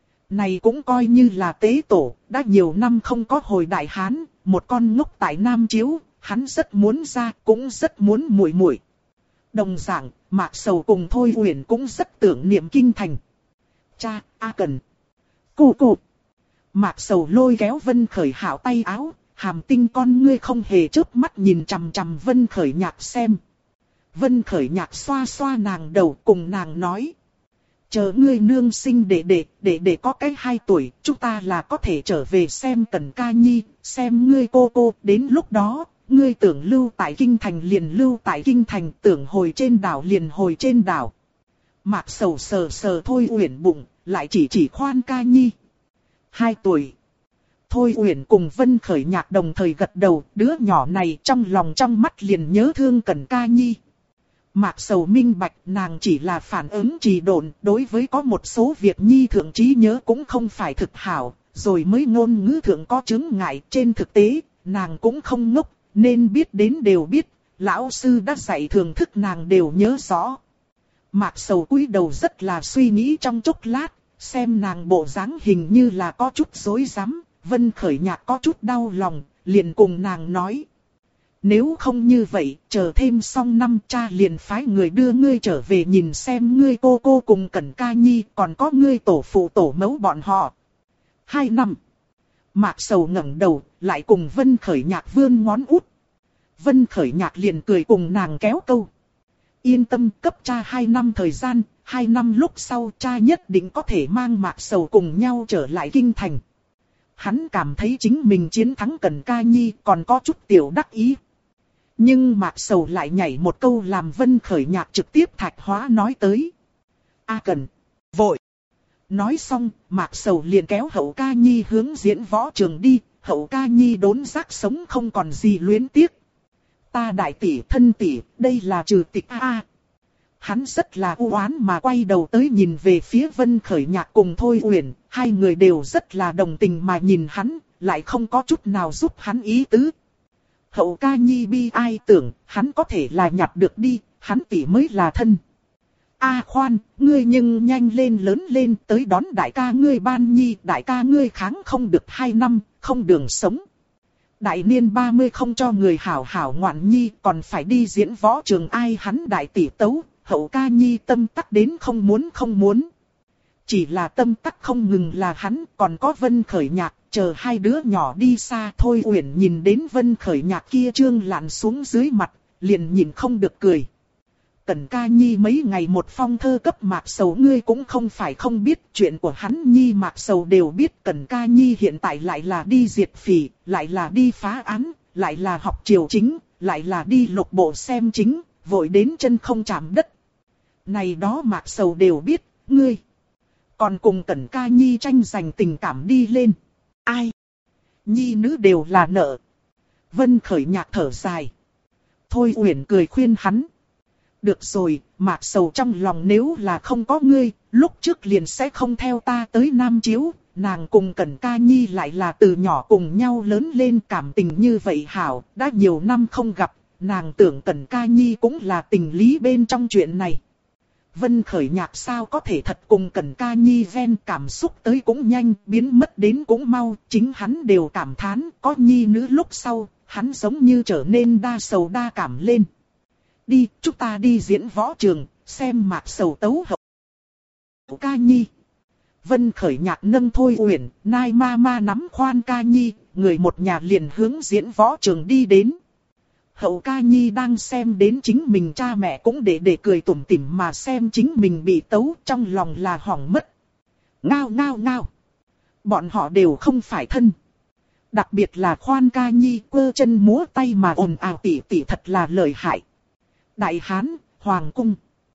Này cũng coi như là tế tổ, đã nhiều năm không có hồi Đại Hán, một con ngốc tại Nam Chiếu, hắn rất muốn ra, cũng rất muốn muội muội. Đồng dạng, Mạc Sầu cùng Thôi Uyển cũng rất tưởng niệm kinh thành. Cha, A Cần. Cụ. Mạc Sầu lôi kéo Vân Khởi Hạo tay áo, hàm tinh con ngươi không hề chớp mắt nhìn chằm chằm Vân Khởi Nhạc xem. Vân Khởi Nhạc xoa xoa nàng đầu cùng nàng nói. Chờ ngươi nương sinh để có cái 2 tuổi, chúng ta là có thể trở về xem Cẩn Ca Nhi, xem ngươi cô, đến lúc đó, ngươi tưởng lưu tại kinh thành liền lưu tại kinh thành, tưởng hồi trên đảo liền hồi trên đảo. Mạc Sầu sờ Thôi Uyển bụng, lại chỉ khoan Ca Nhi. 2 tuổi. Thôi Uyển cùng Vân Khởi Nhạc đồng thời gật đầu, đứa nhỏ này trong lòng trong mắt liền nhớ thương Cẩn Ca Nhi. Mạc Sầu minh bạch nàng chỉ là phản ứng trì độn, đối với có một số việc nhi thượng trí nhớ cũng không phải thực hảo, rồi mới ngôn ngữ thượng có chứng ngại. Trên thực tế, nàng cũng không ngốc, nên biết đến đều biết, lão sư đã dạy thường thức nàng đều nhớ rõ. Mạc Sầu cúi đầu rất là suy nghĩ trong chốc lát, xem nàng bộ dáng hình như là có chút rối rắm, Vân Khởi Nhạc có chút đau lòng, liền cùng nàng nói. Nếu không như vậy, chờ thêm xong năm cha liền phái người đưa ngươi trở về nhìn xem ngươi cô cùng Cẩn Ca Nhi, còn có ngươi tổ phụ tổ mẫu bọn họ. 2 năm. Mạc Sầu ngẩng đầu, lại cùng Vân Khởi Nhạc vươn ngón út. Vân Khởi Nhạc liền cười cùng nàng kéo câu. Yên tâm, cấp cha 2 năm thời gian, 2 năm lúc sau cha nhất định có thể mang Mạc Sầu cùng nhau trở lại kinh thành. Hắn cảm thấy chính mình chiến thắng Cẩn Ca Nhi còn có chút tiểu đắc ý. Nhưng Mạc Sầu lại nhảy một câu làm Vân Khởi Nhạc trực tiếp thạch hóa nói tới. A Cần, vội. Nói xong, Mạc Sầu liền kéo Hậu Ca Nhi hướng diễn võ trường đi, Hậu Ca Nhi đốn giác sống không còn gì luyến tiếc. Ta đại tỷ thân tỷ, đây là trừ tịch A. Hắn rất là u oán mà quay đầu tới nhìn về phía Vân Khởi Nhạc cùng Thôi Uyển, hai người đều rất là đồng tình mà nhìn hắn, lại không có chút nào giúp hắn ý tứ. Hậu Ca Nhi bi ai tưởng, hắn có thể là nhặt được đi, hắn tỷ mới là thân. A khoan, ngươi nhưng nhanh lên lớn lên tới đón đại ca ngươi Ban Nhi, đại ca ngươi kháng không được 2 năm, không đường sống. Đại niên 30 không cho người hảo hảo ngoạn nhi, còn phải đi diễn võ trường ai hắn đại tỷ tấu, Hậu Ca Nhi tâm tắc đến không muốn. Chỉ là tâm tắc không ngừng là hắn, còn có Vân Khởi Nhạc, chờ hai đứa nhỏ đi xa. Thôi Uyển nhìn đến Vân Khởi Nhạc kia trương lặn xuống dưới mặt, liền nhìn không được cười. Cẩn Ca Nhi mấy ngày một phong thơ cấp Mạc Sầu, ngươi cũng không phải không biết, chuyện của hắn Nhi Mạc Sầu đều biết. Cẩn Ca Nhi hiện tại lại là đi diệt phỉ, lại là đi phá án, lại là học triều chính, lại là đi lục bộ xem chính, vội đến chân không chạm đất. Này đó Mạc Sầu đều biết, ngươi còn cùng Cẩn Ca Nhi tranh giành tình cảm đi lên. Ai? Nhi nữ đều là nợ. Vân Khởi Nhạc thở dài. Thôi Uyển cười khuyên hắn. Được rồi, Mạc Sầu trong lòng nếu là không có ngươi, lúc trước liền sẽ không theo ta tới Nam Chiếu. Nàng cùng Cẩn Ca Nhi lại là từ nhỏ cùng nhau lớn lên, cảm tình như vậy hảo, đã nhiều năm không gặp, nàng tưởng Cẩn Ca Nhi cũng là tình lý bên trong chuyện này. Vân Khởi Nhạc sao có thể thật cùng Cẩn Ca Nhi ven, cảm xúc tới cũng nhanh, biến mất đến cũng mau, chính hắn đều cảm thán, có nhi nữ lúc sau, hắn giống như trở nên đa sầu đa cảm lên. Đi, chúng ta đi diễn võ trường, xem Mạc Sầu tấu hậu Ca Nhi. Vân Khởi Nhạc nâng Thôi Uyển, Nai Ma Ma nắm Khoan Ca Nhi, người một nhà liền hướng diễn võ trường đi đến. Hậu Ca Nhi đang xem đến chính mình cha mẹ cũng để cười tủm tỉm mà xem chính mình bị tấu, trong lòng là hỏng mất. Ngao ngao ngao. Bọn họ đều không phải thân. Đặc biệt là Khoan Ca Nhi quơ chân múa tay mà ồn ào tỉ tỉ thật là lợi hại. Đại Hán, Hoàng Cung.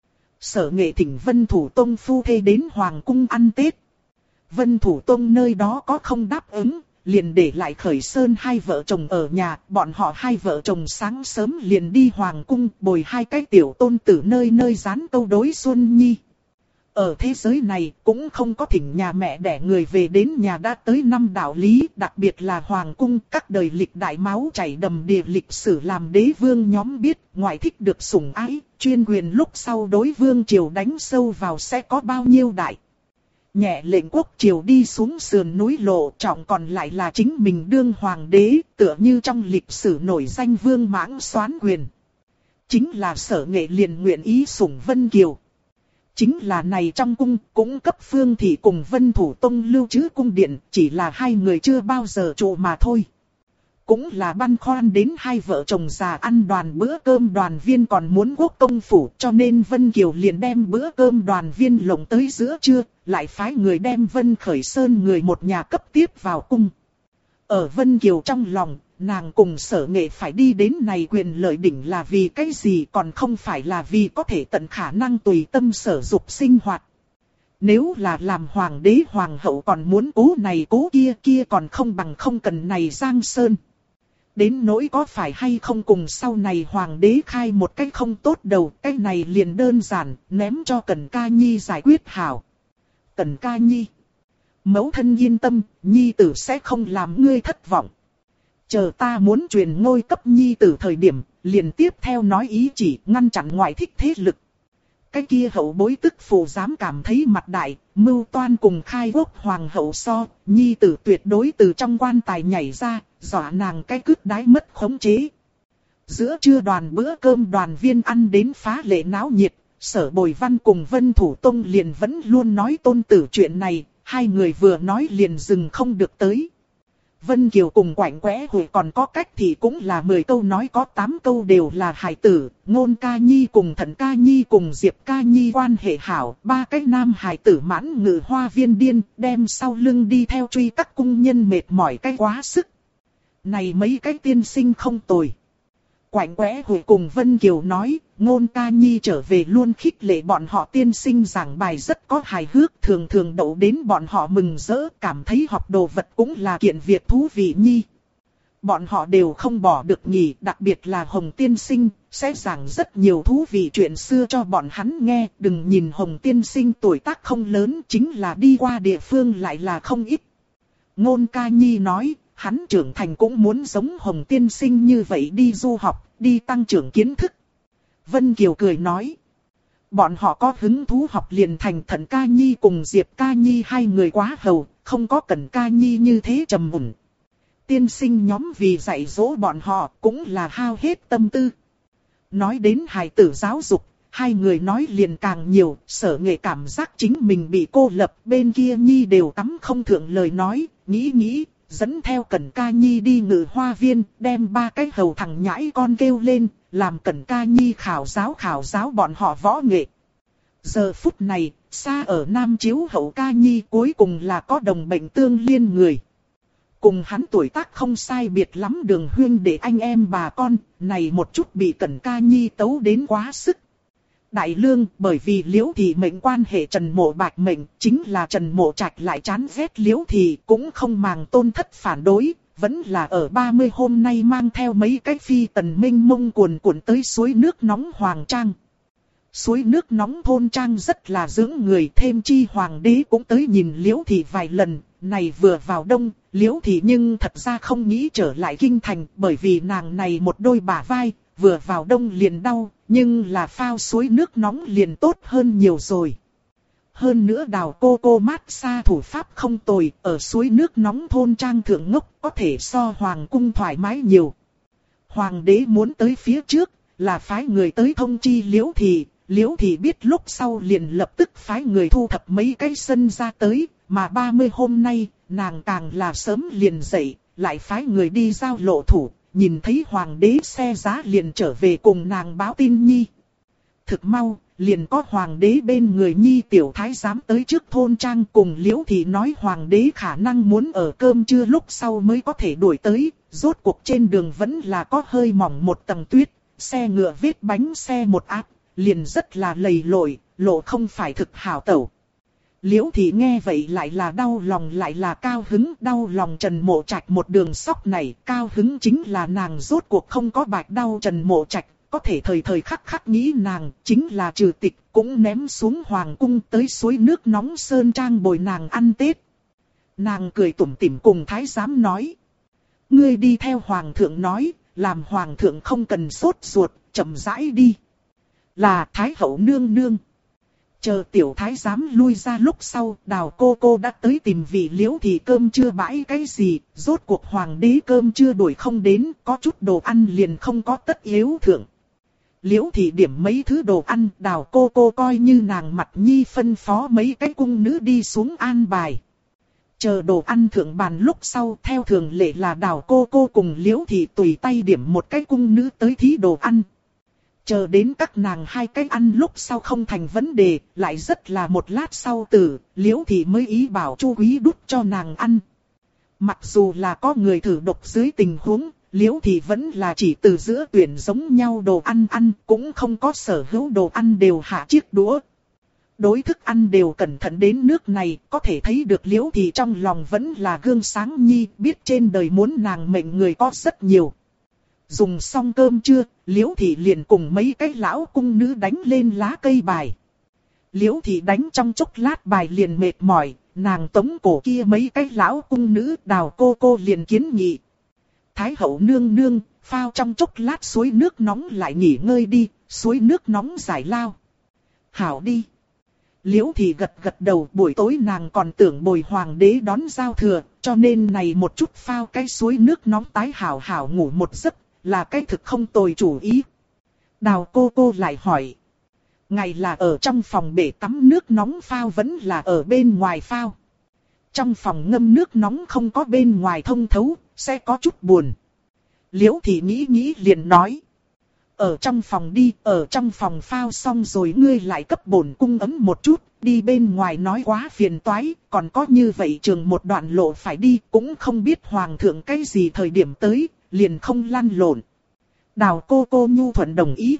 Sở Nghệ thỉnh Vân Thủ Tông phu thê đến Hoàng Cung ăn Tết. Vân Thủ Tông nơi đó có không đáp ứng, liền để lại Khởi Sơn hai vợ chồng ở nhà. Bọn họ hai vợ chồng sáng sớm liền đi Hoàng Cung bồi hai cái tiểu tôn tử nơi nơi dán câu đối Xuân Nhi. Ở thế giới này cũng không có thỉnh nhà mẹ đẻ người về đến nhà đã tới năm đạo lý, đặc biệt là Hoàng Cung, các đời lịch đại máu chảy đầm đìa lịch sử làm đế vương nhóm biết, ngoại thích được sủng ái, chuyên quyền lúc sau đối vương triều đánh sâu vào sẽ có bao nhiêu đại. Nhẹ lệnh quốc triều đi xuống sườn núi lộ, trọng còn lại là chính mình đương hoàng đế, tựa như trong lịch sử nổi danh Vương Mãng soán quyền. Chính là Sở Nghệ liền nguyện ý sủng Vân Kiều. Chính là này trong cung cũng cấp Phương Thị cùng Vân Thủ Tông lưu trữ cung điện, chỉ là hai người chưa bao giờ trụ mà thôi. Cũng là băn khoăn đến hai vợ chồng già ăn đoàn bữa cơm đoàn viên còn muốn quốc công phủ, cho nên Vân Kiều liền đem bữa cơm đoàn viên lộng tới giữa trưa, lại phái người đem Vân Khởi Sơn người một nhà cấp tiếp vào cung. Ở Vân Kiều trong lòng, nàng cùng Sở Nghệ phải đi đến này quyền lợi đỉnh là vì cái gì, còn không phải là vì có thể tận khả năng tùy tâm sở dục sinh hoạt. Nếu là làm hoàng đế hoàng hậu còn muốn cố này cố kia, kia còn không bằng không cần này Giang Sơn. Đến nỗi có phải hay không cùng sau này hoàng đế khai một cách không tốt đầu, cái này liền đơn giản, ném cho Cẩn Ca Nhi giải quyết hảo. Cẩn Ca Nhi, mẫu thân yên tâm, nhi tử sẽ không làm ngươi thất vọng. Chờ ta muốn truyền ngôi cấp nhi tử thời điểm, liền tiếp theo nói ý chỉ ngăn chặn ngoại thích thế lực. Cái kia hậu bối tức phụ dám cảm thấy mặt đại, mưu toan cùng khai quốc hoàng hậu so, nhi tử tuyệt đối từ trong quan tài nhảy ra, dọa nàng cái cứt đái mất khống chế. Giữa trưa đoàn bữa cơm đoàn viên ăn đến phá lệ náo nhiệt, Sở Bồi Văn cùng Vân Thủ Tông liền vẫn luôn nói tôn tử chuyện này, hai người vừa nói liền dừng không được tới. Vân Kiều cùng Quạnh Quẽ Hùi còn có cách thì cũng là 10 câu nói có 8 câu đều là hài tử, Ngôn Ca Nhi cùng Thận Ca Nhi cùng Diệp Ca Nhi quan hệ hảo, ba cái nam hài tử mãn ngự hoa viên điên, đem sau lưng đi theo truy các cung nhân mệt mỏi cái quá sức. Này mấy cái tiên sinh không tồi. Quạnh Quẽ Hùi cùng Vân Kiều nói, Ngôn Ca Nhi trở về luôn khích lệ bọn họ tiên sinh giảng bài rất có hài hước, thường thường đậu đến bọn họ mừng rỡ, cảm thấy học đồ vật cũng là kiện việc thú vị nhi. Bọn họ đều không bỏ được nhỉ, đặc biệt là Hồng tiên sinh, sẽ giảng rất nhiều thú vị chuyện xưa cho bọn hắn nghe. Đừng nhìn Hồng tiên sinh tuổi tác không lớn, chính là đi qua địa phương lại là không ít. Ngôn Ca Nhi nói, hắn trưởng thành cũng muốn giống Hồng tiên sinh như vậy đi du học, đi tăng trưởng kiến thức. Vân Kiều cười nói, bọn họ có hứng thú học liền thành. Thận Ca Nhi cùng Diệp Ca Nhi hai người quá hầu, không có Cẩn Ca Nhi như thế trầm mùn. Tiên sinh nhóm vì dạy dỗ bọn họ cũng là hao hết tâm tư. Nói đến hài tử giáo dục, hai người nói liền càng nhiều, Sở Nghệ cảm giác chính mình bị cô lập, bên kia Nhi đều cắm không thượng lời nói, nghĩ, dẫn theo Cẩn Ca Nhi đi ngự hoa viên, đem ba cái hầu thằng nhãi con kêu lên, làm Cẩn Ca Nhi khảo giáo bọn họ võ nghệ. Giờ phút này, xa ở Nam Chiếu Hậu Ca Nhi cuối cùng là có đồng bệnh tương liên người. Cùng hắn tuổi tác không sai biệt lắm Đường huynh để anh em bà con, này một chút bị Cẩn Ca Nhi tấu đến quá sức. Đại lương, bởi vì Liễu Thị mệnh quan hệ Trần Mộ Bạch mệnh, chính là Trần Mộ Trạch lại chán ghét Liễu Thị, cũng không màng tôn thất phản đối, vẫn là ở 30 hôm nay mang theo mấy cái phi tần minh mông cuồn cuộn tới suối nước nóng Hoàng Trang. Suối nước nóng thôn trang rất là dưỡng người, thêm chi hoàng đế cũng tới nhìn Liễu Thị vài lần. Này vừa vào đông, Liễu Thị nhưng thật ra không nghĩ trở lại kinh thành, bởi vì nàng này một đôi bả vai, vừa vào đông liền đau, nhưng là phao suối nước nóng liền tốt hơn nhiều rồi. Hơn nữa Đào cô mát xa thủ pháp không tồi, ở suối nước nóng thôn trang thượng ngốc có thể so hoàng cung thoải mái nhiều. Hoàng đế muốn tới phía trước, là phái người tới thông chi Liễu Thị biết lúc sau liền lập tức phái người thu thập mấy cái sân ra tới, mà 30 hôm nay, nàng càng là sớm liền dậy, lại phái người đi giao lộ thủ, nhìn thấy hoàng đế xe giá liền trở về cùng nàng báo tin nhi. Thực mau, liền có hoàng đế bên người nhi tiểu thái giám tới trước thôn trang cùng Liễu Thị nói hoàng đế khả năng muốn ở cơm trưa lúc sau mới có thể đuổi tới, rốt cuộc trên đường vẫn là có hơi mỏng một tầng tuyết, xe ngựa vết bánh xe một áp, liền rất là lầy lội, lộ không phải thực hảo tẩu. Liễu Thị nghe vậy lại là đau lòng lại là cao hứng, đau lòng Trần Mộ Trạch một đường sóc này, cao hứng chính là nàng rốt cuộc không có bạch đau Trần Mộ Trạch, có thể thời thời khắc khắc nghĩ nàng, chính là trừ tịch cũng ném xuống hoàng cung tới suối nước nóng sơn trang bồi nàng ăn Tết. Nàng cười tủm tỉm cùng thái giám nói: ngươi đi theo hoàng thượng nói, làm hoàng thượng không cần sốt ruột, chậm rãi đi. Là thái hậu nương nương. Chờ tiểu thái giám lui ra lúc sau, Đào cô đã tới tìm vị Liễu Thị cơm chưa bãi cái gì, rốt cuộc hoàng đế cơm chưa đuổi không đến, có chút đồ ăn liền không có tất yếu thượng. Liễu Thị điểm mấy thứ đồ ăn, Đào cô coi như nàng mặt nhi phân phó mấy cái cung nữ đi xuống an bài. Chờ đồ ăn thượng bàn lúc sau, theo thường lệ là Đào cô cùng Liễu Thị tùy tay điểm một cái cung nữ tới thí đồ ăn. Chờ đến các nàng hai cái ăn lúc sau không thành vấn đề, lại rất là một lát sau Liễu Thị mới ý bảo Chu Quý đút cho nàng ăn. Mặc dù là có người thử độc dưới tình huống, Liễu Thị vẫn là chỉ từ giữa tuyển giống nhau đồ ăn cũng không có sở hữu đồ ăn đều hạ chiếc đũa. Đối thức ăn đều cẩn thận đến nước này, có thể thấy được Liễu Thị trong lòng vẫn là gương sáng nhi, biết trên đời muốn nàng mệnh người có rất nhiều. Dùng xong cơm trưa, Liễu Thị liền cùng mấy cái lão cung nữ đánh lên lá cây bài. Liễu Thị đánh trong chốc lát bài liền mệt mỏi, nàng tống cổ kia mấy cái lão cung nữ, Đào cô liền kiến nghị: thái hậu nương nương, phao trong chốc lát suối nước nóng lại nghỉ ngơi đi, suối nước nóng giải lao. Hảo đi. Liễu Thị gật đầu, buổi tối nàng còn tưởng bồi hoàng đế đón giao thừa, cho nên này một chút phao cái suối nước nóng tái hảo ngủ một giấc, là cái thực không tồi chủ ý. Đào cô lại hỏi: ngài là ở trong phòng bể tắm nước nóng phao vẫn là ở bên ngoài phao? Trong phòng ngâm nước nóng không có bên ngoài thông thấu, sẽ có chút buồn. Liễu Thị nghĩ liền nói: ở trong phòng đi, ở trong phòng phao xong rồi ngươi lại cấp bổn cung ấm một chút, đi bên ngoài nói quá phiền toái, còn có như vậy trường một đoạn lộ phải đi, cũng không biết hoàng thượng cái gì thời điểm tới, liền không lăn lộn. Đào cô nhu thuận đồng ý.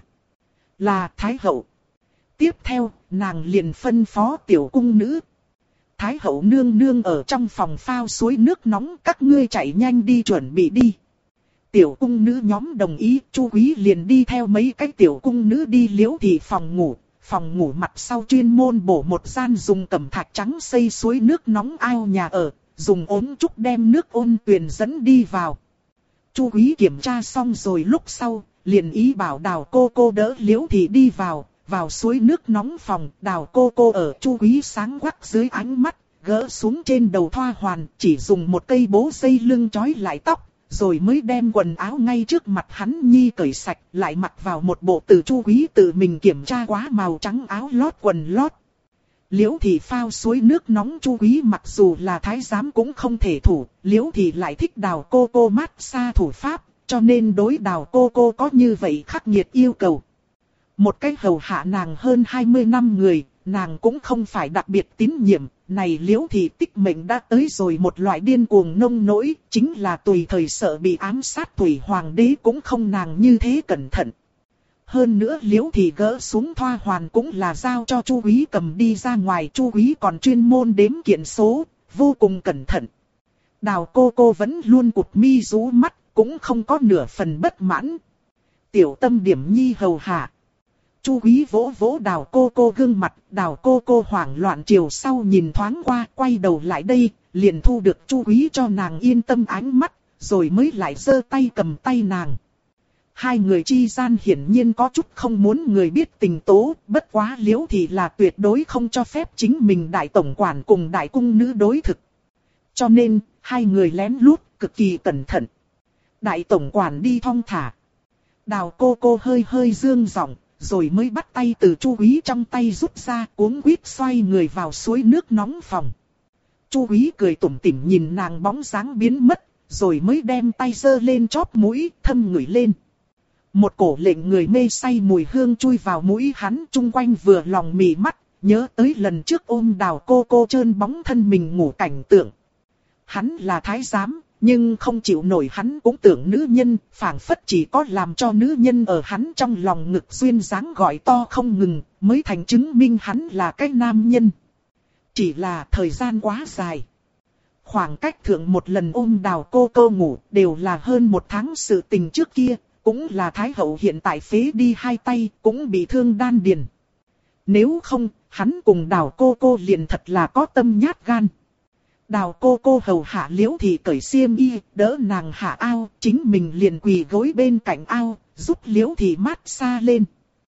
Là thái hậu. Tiếp theo, nàng liền phân phó tiểu cung nữ: thái hậu nương nương ở trong phòng phao suối nước nóng, các ngươi chạy nhanh đi chuẩn bị đi. Tiểu cung nữ nhóm đồng ý, Chu Quý liền đi theo mấy cái tiểu cung nữ đi Liễu Thị phòng ngủ mặt sau chuyên môn bổ một gian dùng cẩm thạch trắng xây suối nước nóng ao nhà ở, dùng ống trúc đem nước ôn tuyền dẫn đi vào. Chu Quý kiểm tra xong rồi lúc sau, liền ý bảo Đào cô đỡ Liễu Thị đi vào suối nước nóng phòng. Đào cô ở Chu Quý sáng quắc dưới ánh mắt, gỡ xuống trên đầu thoa hoàn, chỉ dùng một cây bố dây lưng trói lại tóc, rồi mới đem quần áo ngay trước mặt hắn nhi cởi sạch, lại mặc vào một bộ từ Chu Quý tự mình kiểm tra quá màu trắng áo lót quần lót. Liễu Thị phao suối nước nóng, Chu Quý mặc dù là thái giám cũng không thể thủ, Liễu Thị lại thích Đào cô mát xa thủ pháp, cho nên đối Đào cô có như vậy khắc nghiệt yêu cầu. Một cái hầu hạ nàng hơn 20 năm người, nàng cũng không phải đặc biệt tín nhiệm, này Liễu Thị tích mệnh đã tới rồi một loại điên cuồng nông nỗi, chính là tùy thời sợ bị ám sát, Thủy hoàng đế cũng không nàng như thế cẩn thận. Hơn nữa Liễu Thị gỡ xuống thoa hoàn cũng là giao cho Chu Quý cầm đi ra ngoài, Chu Quý còn chuyên môn đếm kiện số, vô cùng cẩn thận. Đào cô vẫn luôn cụp mi rũ mắt, cũng không có nửa phần bất mãn. Tiểu tâm điểm nhi hầu hạ. Chu Quý vỗ vỗ Đào cô gương mặt, Đào cô hoảng loạn chiều sau nhìn thoáng qua, quay đầu lại đây, liền thu được Chu Quý cho nàng yên tâm ánh mắt, rồi mới lại giơ tay cầm tay nàng. hai người chi gian hiển nhiên có chút không muốn người biết tình tố, bất quá Liễu Thị là tuyệt đối không cho phép chính mình đại tổng quản cùng đại cung nữ đối thực. Cho nên, hai người lén lút, cực kỳ cẩn thận. Đại tổng quản đi thong thả. Đào cô hơi hơi dương giọng, rồi mới bắt tay từ Chu Quý trong tay rút ra, cuống quýt xoay người vào suối nước nóng phòng. Chu Quý cười tủm tỉm nhìn nàng bóng dáng biến mất, rồi mới đem tay giơ lên chóp mũi, thâm ngửi lên. Một cổ lệnh người mê say mùi hương chui vào mũi hắn, chung quanh vừa lòng mì mắt, nhớ tới lần trước ôm Đào cô trơn bóng thân mình ngủ cảnh tượng. Hắn là thái giám, nhưng không chịu nổi hắn cũng tưởng nữ nhân, phảng phất chỉ có làm cho nữ nhân ở hắn trong lòng ngực duyên dáng gọi to không ngừng, mới thành chứng minh hắn là cái nam nhân. Chỉ là thời gian quá dài. Khoảng cách thượng một lần ôm Đào cô ngủ đều là hơn một tháng sự tình trước kia, cũng là thái hậu hiện tại phế đi hai tay, cũng bị thương đan điền. Nếu không, hắn cùng Đào cô liền thật là có tâm nhát gan. Đào cô hầu hạ Liễu Thị cởi xiêm y, đỡ nàng hạ ao, chính mình liền quỳ gối bên cạnh ao, giúp Liễu Thị mát xa lên.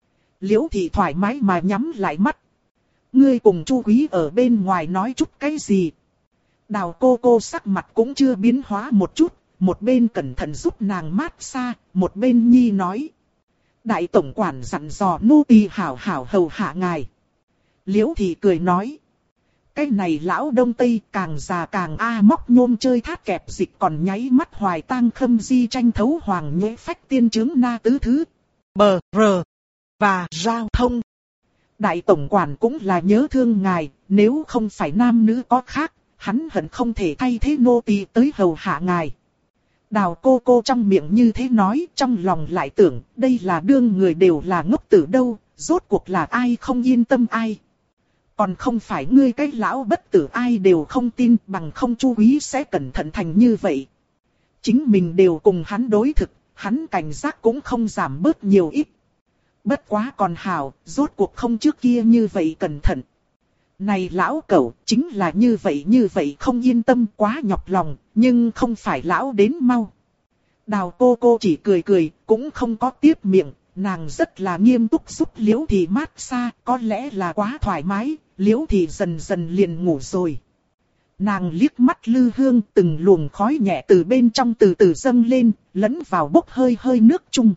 Liễu Thị thoải mái mà nhắm lại mắt. Ngươi cùng Chu Quý ở bên ngoài nói chút cái gì? Đào cô sắc mặt cũng chưa biến hóa một chút, một bên cẩn thận giúp nàng mát xa, một bên nhi nói. Đại tổng quản dặn dò nô tỳ hảo hảo hầu hạ ngài. Liễu Thị cười nói. Cái này lão đông tây càng già càng móc nhôm chơi thát kẹp dịch còn nháy mắt hoài tang khâm di tranh thấu hoàng nhuệ phách tiên chứng na tứ thứ. Bờ rờ và giao thông. Đại tổng quản cũng là nhớ thương ngài, nếu không phải nam nữ có khác, hắn hận không thể thay thế nô tỳ tới hầu hạ ngài. Đào cô trong miệng như thế nói, trong lòng lại tưởng, đây là đương người đều là ngốc tử đâu, rốt cuộc là ai không yên tâm ai. Còn không phải ngươi cái lão bất tử ai đều không tin, bằng không Chu Quý sẽ cẩn thận thành như vậy. Chính mình đều cùng hắn đối thực, hắn cảnh giác cũng không giảm bớt nhiều ít. Bất quá còn hảo, rốt cuộc không trước kia như vậy cẩn thận. Này lão cẩu, chính là như vậy không yên tâm quá nhọc lòng, nhưng không phải lão đến mau. Đào cô chỉ cười, cũng không có tiếp miệng, nàng rất là nghiêm túc giúp Liễu Thị mát xa, có lẽ là quá thoải mái, Liễu Thị dần dần liền ngủ rồi. Nàng liếc mắt Lư Hương, từng luồng khói nhẹ từ bên trong từ từ dâng lên, lẫn vào bốc hơi nước chung.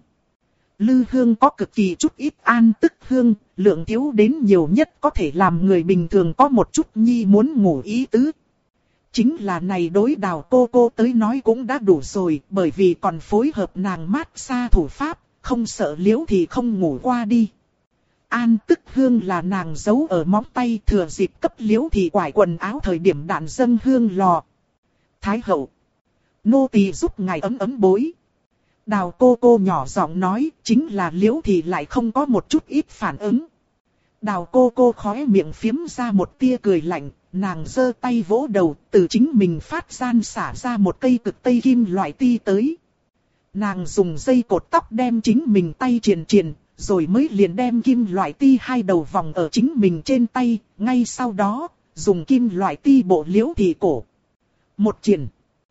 Lư Hương có cực kỳ chút ít an tức hương, lượng thiếu đến nhiều nhất có thể làm người bình thường có một chút nhi muốn ngủ ý tứ. Chính là này đối Đào cô tới nói cũng đã đủ rồi, bởi vì còn phối hợp nàng mát xa thủ pháp, không sợ Liễu Thị không ngủ qua đi. An tức hương là nàng giấu ở móng tay, thừa dịp cấp Liễu Thị quải quần áo thời điểm đạn dâng hương lò. Thái hậu, nô tỳ giúp ngài ấm bối. Đào cô nhỏ giọng nói, chính là Liễu Thị lại không có một chút ít phản ứng. Đào cô khóe miệng phiếm ra một tia cười lạnh, nàng giơ tay vỗ đầu, từ chính mình phát gian xả ra một cây cực tây kim loại ti tới. Nàng dùng dây cột tóc đem chính mình tay triền, rồi mới liền đem kim loại ti hai đầu vòng ở chính mình trên tay, ngay sau đó, dùng kim loại ti bộ Liễu Thị cổ. Một triền,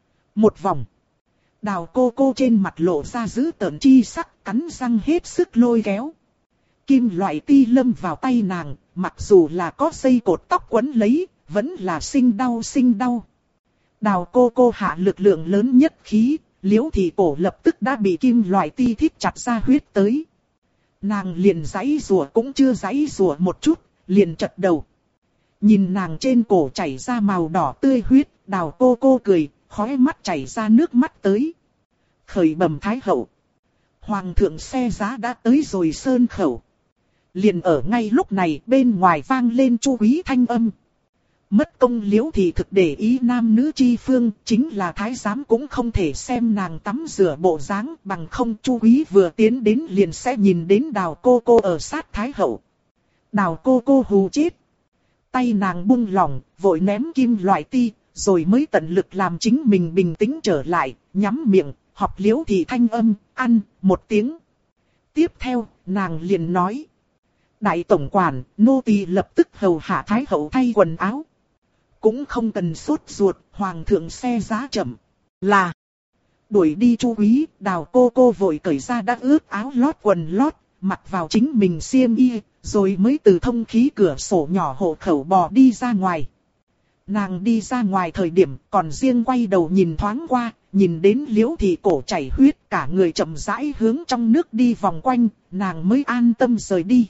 một vòng. Đào cô trên mặt lộ ra dữ tợn chi sắc, cắn răng hết sức lôi kéo. Kim loại ti lâm vào tay nàng, mặc dù là có dây cột tóc quấn lấy, vẫn là sinh đau. Đào cô hạ lực lượng lớn nhất khí, Liễu Thị cổ lập tức đã bị kim loại ti thít chặt ra huyết tới. Nàng liền giãy giụa cũng chưa giãy giụa một chút, liền chật đầu. Nhìn nàng trên cổ chảy ra màu đỏ tươi huyết, Đào cô cười, khóe mắt chảy ra nước mắt tới. Khởi bẩm thái hậu. Hoàng thượng xe giá đã tới rồi sơn khẩu. Liền ở ngay lúc này bên ngoài vang lên Chu Quý thanh âm. Mất công Liễu Thị thực để ý nam nữ chi phương, chính là thái giám cũng không thể xem nàng tắm rửa bộ dáng, bằng không Chu Quý vừa tiến đến liền sẽ nhìn đến Đào cô ở sát thái hậu. Đào cô hù chết. Tay nàng buông lỏng, vội ném kim loại ti, rồi mới tận lực làm chính mình bình tĩnh trở lại, nhắm miệng, học Liễu Thị thanh âm, ăn, một tiếng. Tiếp theo, nàng liền nói. Đại tổng quản, nô tỳ lập tức hầu hạ thái hậu thay quần áo. Cũng không cần sốt ruột, hoàng thượng xe giá chậm. Là. Đuổi đi Chu Quý, Đào cô vội cởi ra đã ướt áo lót quần lót, mặc vào chính mình xiêm y, rồi mới từ thông khí cửa sổ nhỏ hộ khẩu bò đi ra ngoài. Nàng đi ra ngoài thời điểm còn riêng quay đầu nhìn thoáng qua, nhìn đến Liễu Thị cổ chảy huyết, cả người chậm rãi hướng trong nước đi vòng quanh, nàng mới an tâm rời đi.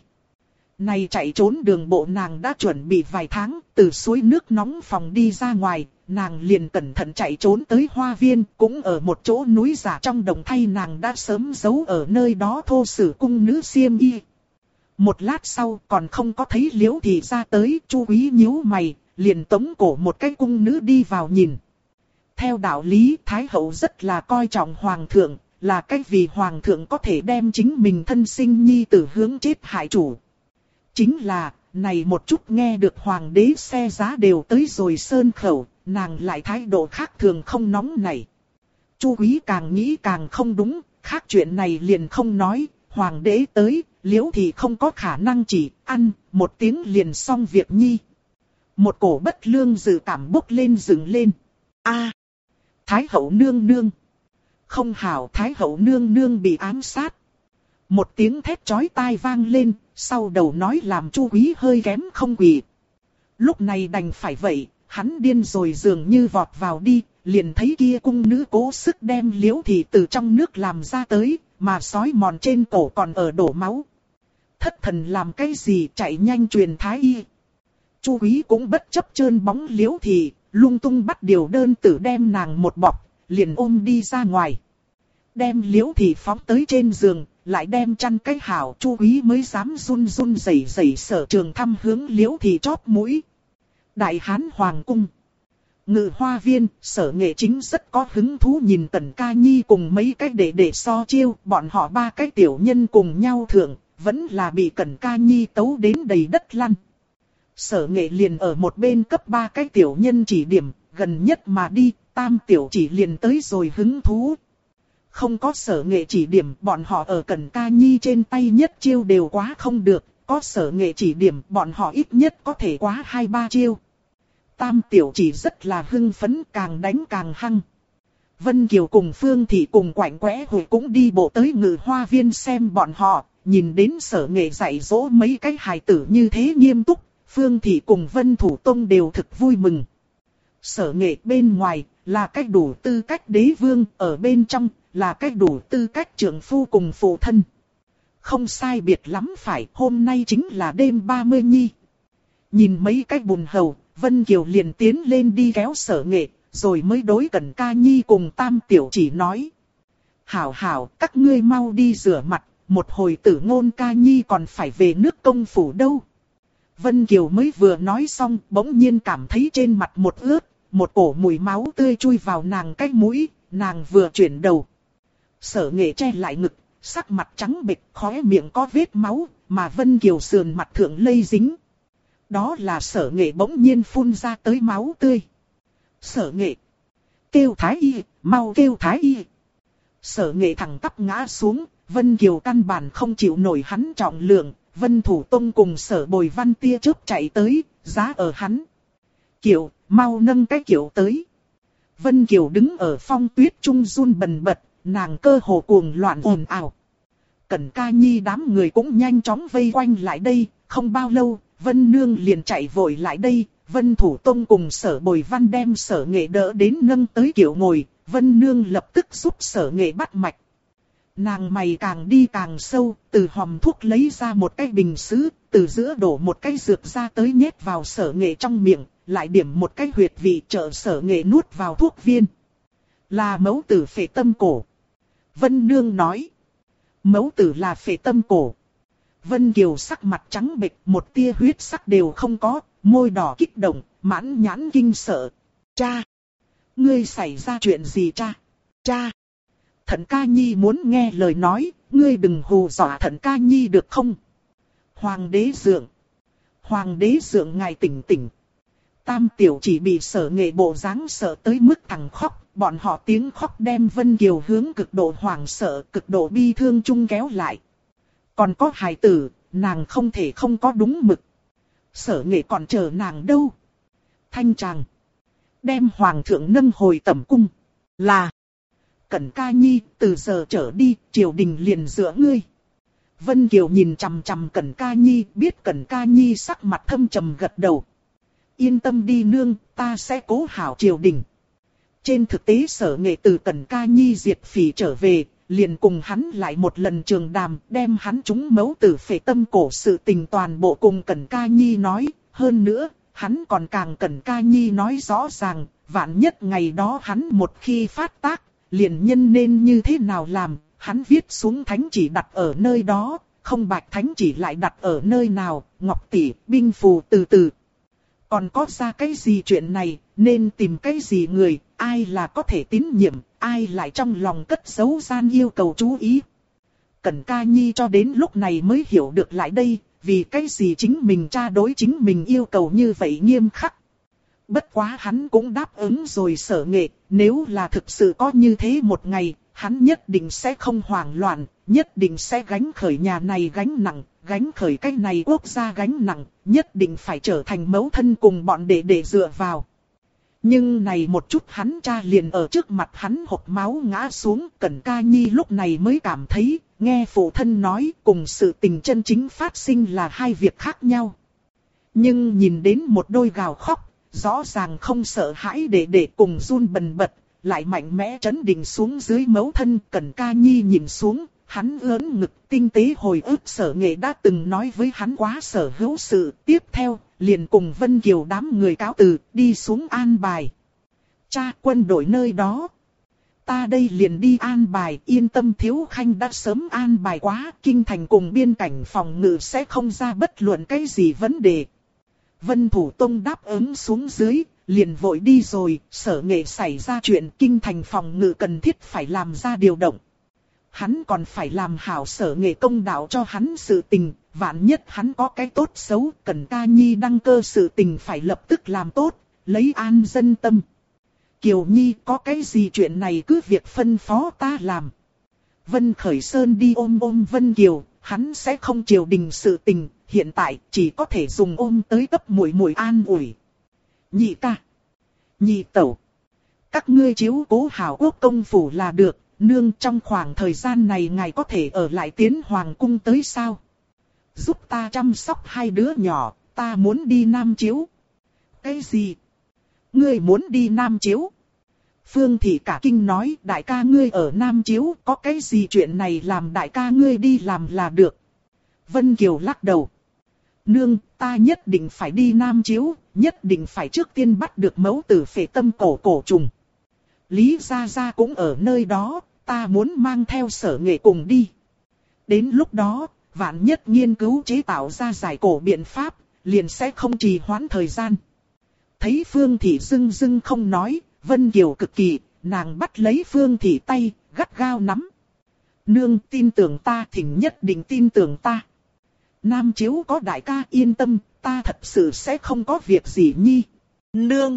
Này chạy trốn đường bộ nàng đã chuẩn bị vài tháng, từ suối nước nóng phòng đi ra ngoài, nàng liền cẩn thận chạy trốn tới hoa viên, cũng ở một chỗ núi giả trong đồng thay nàng đã sớm giấu ở nơi đó thô sử cung nữ xiêm y. Một lát sau còn không có thấy Liễu Thị ra tới, Chu Quý nhíu mày, liền tống cổ một cái cung nữ đi vào nhìn. Theo đạo lý, Thái hậu rất là coi trọng hoàng thượng, là cách vì hoàng thượng có thể đem chính mình thân sinh nhi tử hướng chết hại chủ. Chính là, này một chút nghe được hoàng đế xe giá đều tới rồi sơn khẩu, nàng lại thái độ khác thường không nóng nảy. Chu Quý càng nghĩ càng không đúng, khác chuyện này liền không nói, hoàng đế tới, Liễu Thị không có khả năng chỉ ăn, một tiếng liền xong việc nhi. Một cổ bất lương dự cảm bốc lên dựng lên. A, Thái hậu nương nương. Không hảo, Thái hậu nương nương bị ám sát. Một tiếng thét chói tai vang lên, sau đầu nói làm Chu Quý hơi kém không quỳ. Lúc này đành phải vậy, hắn điên rồi dường như vọt vào đi, liền thấy kia cung nữ cố sức đem Liễu Thị từ trong nước làm ra tới, mà sói mòn trên cổ còn ở đổ máu. Thất thần làm cái gì, chạy nhanh truyền thái y. Chu Quý cũng bất chấp trơn bóng Liễu Thị, lung tung bắt điều đơn tử đem nàng một bọc, liền ôm đi ra ngoài. Đem Liễu Thị phóng tới trên giường, lại đem chăn cái hảo, Chu Quý mới dám run run rẩy rẩy Sở Trường thăm hướng Liễu Thị chóp mũi. Đại Hán Hoàng cung, Ngự Hoa viên, Sở Nghệ Chính rất có hứng thú nhìn Tần Ca Nhi cùng mấy cái đệ so chiêu, bọn họ ba cái tiểu nhân cùng nhau thượng, vẫn là bị Tần Ca Nhi tấu đến đầy đất lăn. Sở Nghệ liền ở một bên cấp ba cái tiểu nhân chỉ điểm, gần nhất mà đi, tam tiểu chỉ liền tới rồi hứng thú. Không có Sở Nghệ chỉ điểm, bọn họ ở Tần Ca Nhi trên tay nhất chiêu đều quá không được, có Sở Nghệ chỉ điểm, bọn họ ít nhất có thể quá 2-3 chiêu. Tam tiểu chỉ rất là hưng phấn, càng đánh càng hăng. Vân Kiều cùng Phương Thị cùng Quạnh Quẽ Huệ cũng đi bộ tới Ngự Hoa viên xem bọn họ, nhìn đến Sở Nghệ dạy dỗ mấy cái hài tử như thế nghiêm túc, Phương Thị cùng Vân Thủ Tông đều thực vui mừng. Sở Nghệ bên ngoài là cách đủ tư cách đế vương, ở bên trong là cách đủ tư cách trưởng phu cùng phụ thân. Không sai biệt lắm phải, hôm nay chính là đêm 30 nhi. Nhìn mấy cái bùn hầu, Vân Kiều liền tiến lên đi kéo Sở Nghệ, rồi mới đối Tần Ca Nhi cùng tam tiểu chỉ nói. Hảo hảo, các ngươi mau đi rửa mặt, một hồi Tử Ngôn Ca Nhi còn phải về nước công phủ đâu. Vân Kiều mới vừa nói xong, bỗng nhiên cảm thấy trên mặt một ướt, một cổ mùi máu tươi chui vào nàng cái mũi, nàng vừa chuyển đầu. Sở Nghệ che lại ngực, sắc mặt trắng bệch, khóe miệng có vết máu, mà Vân Kiều sườn mặt thượng lây dính. Đó là Sở Nghệ bỗng nhiên phun ra tới máu tươi. Sở Nghệ, kêu thái y, mau kêu thái y. Sở Nghệ thẳng tắp ngã xuống, Vân Kiều căn bản không chịu nổi hắn trọng lượng, Vân Thủ Tông cùng Sở Bồi Văn tia chớp chạy tới, giá ở hắn. Kiều, mau nâng cái kiều tới. Vân Kiều đứng ở phong tuyết trung run bần bật, nàng cơ hồ cuồng loạn ồn ào. Tần Ca Nhi đám người cũng nhanh chóng vây quanh lại đây, không bao lâu, Vân Nương liền chạy vội lại đây, Vân Thủ Tông cùng Sở Bồi Văn đem Sở Nghệ đỡ đến nâng tới kiệu ngồi, Vân Nương lập tức giúp Sở Nghệ bắt mạch. Nàng mày càng đi càng sâu, từ hòm thuốc lấy ra một cái bình sứ, từ giữa đổ một cái dược ra tới nhét vào Sở Nghệ trong miệng, lại điểm một cái huyệt vị trợ Sở Nghệ nuốt vào thuốc viên. Là mẫu tử phệ tâm cổ. Vân Nương nói. Mẫu tử là phệ tâm cổ. Vân Kiều sắc mặt trắng bệch, một tia huyết sắc đều không có, môi đỏ kích động, mãn nhãn kinh sợ. Cha! Ngươi xảy ra chuyện gì cha? Cha! Thận Ca Nhi muốn nghe lời nói, ngươi đừng hù dọa Thận Ca Nhi được không? Hoàng đế dượng! Hoàng đế dượng ngài tỉnh tỉnh. Tam tiểu chỉ bị Sở Nghệ bộ dáng sợ tới mức thẳng khóc, bọn họ tiếng khóc đem Vân Kiều hướng cực độ hoảng sợ, cực độ bi thương chung kéo lại. Còn có hài tử, nàng không thể không có đúng mực. Sở Nghệ còn chờ nàng đâu. Thanh tràng. Đem hoàng thượng nâng hồi tẩm cung. Là. Cẩn ca nhi, từ giờ trở đi, triều đình liền dựa ngươi. Vân Kiều nhìn chằm chằm Cẩn ca nhi, biết Cẩn ca nhi sắc mặt thâm trầm gật đầu. Yên tâm đi nương, ta sẽ cố hảo triều đình. Trên thực tế Sở Nghệ từ Cẩn ca nhi diệt phỉ trở về, liền cùng hắn lại một lần trường đàm, đem hắn trúng mấu tử phệ tâm cổ sự tình toàn bộ cùng Cẩn ca nhi nói. Hơn nữa, hắn còn càng Cẩn ca nhi nói rõ ràng, vạn nhất ngày đó hắn một khi phát tác, liền nhân nên như thế nào làm. Hắn viết xuống thánh chỉ đặt ở nơi đó, không bạch thánh chỉ lại đặt ở nơi nào, ngọc tỷ, binh phù từ từ. Còn có ra cái gì chuyện này, nên tìm cái gì người, ai là có thể tín nhiệm, ai lại trong lòng cất giấu gian yêu cầu chú ý. Cẩn ca nhi cho đến lúc này mới hiểu được lại đây, vì cái gì chính mình cha đối chính mình yêu cầu như vậy nghiêm khắc. Bất quá hắn cũng đáp ứng rồi Sở Nghệ, nếu là thực sự có như thế một ngày, hắn nhất định sẽ không hoảng loạn, nhất định sẽ gánh khởi nhà này gánh nặng, gánh khởi cái này quốc gia gánh nặng, nhất định phải trở thành mẫu thân cùng bọn đệ đệ dựa vào. Nhưng này một chút hắn cha liền ở trước mặt hắn hộc máu ngã xuống, Cẩn ca nhi lúc này mới cảm thấy, nghe phụ thân nói cùng sự tình chân chính phát sinh là hai việc khác nhau. Nhưng nhìn đến một đôi gào khóc, rõ ràng không sợ hãi đệ cùng run bần bật, lại mạnh mẽ trấn định xuống dưới mẫu thân. Cẩn ca nhi nhìn xuống, hắn ưỡn ngực tinh tế hồi ức Sở Nghệ đã từng nói với hắn quá sở hữu sự. Tiếp theo, liền cùng Vân Kiều đám người cáo từ, đi xuống an bài. Cha, quân đội nơi đó. Ta đây liền đi an bài, yên tâm Thiếu Khanh đã sớm an bài quá, kinh thành cùng biên cảnh phòng ngự sẽ không ra bất luận cái gì vấn đề. Vân Thủ Tông đáp ứng xuống dưới, liền vội đi rồi. Sở Nghệ xảy ra chuyện, kinh thành phòng ngự cần thiết phải làm ra điều động. Hắn còn phải làm hảo Sở Nghệ công đạo cho hắn sự tình, vạn nhất hắn có cái tốt xấu, Cẩn ca nhi đăng cơ sự tình phải lập tức làm tốt, lấy an dân tâm. Kiều Nhi có cái gì chuyện này cứ việc phân phó ta làm. Vân Khởi Sơn đi ôm Vân Kiều, hắn sẽ không triều đình sự tình, hiện tại chỉ có thể dùng ôm tới cấp muội an ủi. Nhị ca, nhị tẩu, các ngươi chiếu cố hảo quốc công phủ là được, nương trong khoảng thời gian này ngài có thể ở lại Tiến Hoàng cung tới sao? Giúp ta chăm sóc hai đứa nhỏ, ta muốn đi Nam Chiếu. Cái gì? Ngươi muốn đi Nam Chiếu? Phương Thị cả kinh nói, đại ca ngươi ở Nam Chiếu, có cái gì chuyện này làm đại ca ngươi đi làm là được. Vân Kiều lắc đầu. Nương, ta nhất định phải đi Nam Chiếu, nhất định phải trước tiên bắt được mẫu tử phệ tâm cổ trùng. Lý Gia Gia cũng ở nơi đó, ta muốn mang theo Sở Nghệ cùng đi. Đến lúc đó, vạn nhất nghiên cứu chế tạo ra giải cổ biện pháp, liền sẽ không trì hoãn thời gian. Thấy Phương Thị dưng không nói, Vân Kiều cực kỳ, nàng bắt lấy Phương Thị tay, gắt gao nắm. Nương tin tưởng ta, thỉnh nhất định tin tưởng ta. Nam Chiếu có đại ca yên tâm, ta thật sự sẽ không có việc gì nhi. Nương,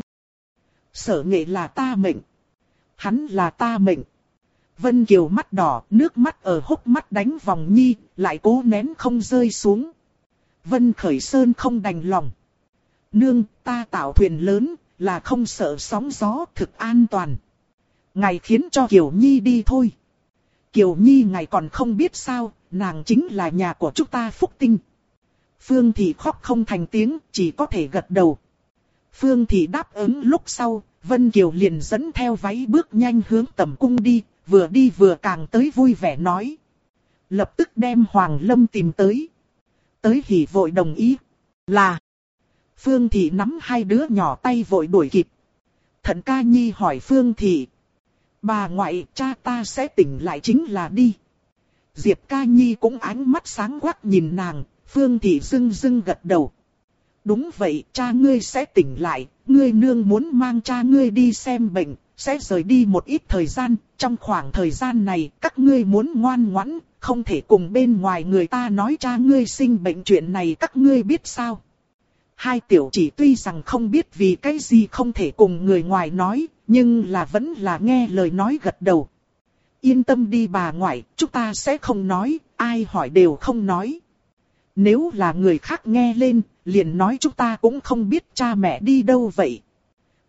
Sở Nghệ là ta mệnh. Hắn là ta mệnh. Vân Kiều mắt đỏ, nước mắt ở hốc mắt đánh vòng nhi, lại cố nén không rơi xuống. Vân Khởi Sơn không đành lòng. Nương, ta tạo thuyền lớn, là không sợ sóng gió, thực an toàn. Ngài khiến cho Kiều Nhi đi thôi. Kiều Nhi ngài còn không biết sao, nàng chính là nhà của chúng ta Phúc Tinh. Phương Thị khóc không thành tiếng, chỉ có thể gật đầu. Phương Thị đáp ứng lúc sau, Vân Kiều liền dẫn theo váy bước nhanh hướng tẩm cung đi, vừa đi vừa càng tới vui vẻ nói. Lập tức đem Hoàng Lâm tìm tới. Tới hỉ vội đồng ý. Là. Phương Thị nắm hai đứa nhỏ tay vội đuổi kịp. Thận ca nhi hỏi Phương Thị. Bà ngoại, cha ta sẽ tỉnh lại chính là đi. Diệp ca nhi cũng ánh mắt sáng quắc nhìn nàng, Phương Thị dưng gật đầu. Đúng vậy, cha ngươi sẽ tỉnh lại, ngươi nương muốn mang cha ngươi đi xem bệnh, sẽ rời đi một ít thời gian, trong khoảng thời gian này các ngươi muốn ngoan ngoãn, không thể cùng bên ngoài người ta nói cha ngươi sinh bệnh chuyện này các ngươi biết sao. Hai tiểu chỉ tuy rằng không biết vì cái gì không thể cùng người ngoài nói, nhưng là vẫn là nghe lời nói gật đầu. Yên tâm đi bà ngoại, chúng ta sẽ không nói, ai hỏi đều không nói. Nếu là người khác nghe lên, liền nói chúng ta cũng không biết cha mẹ đi đâu vậy.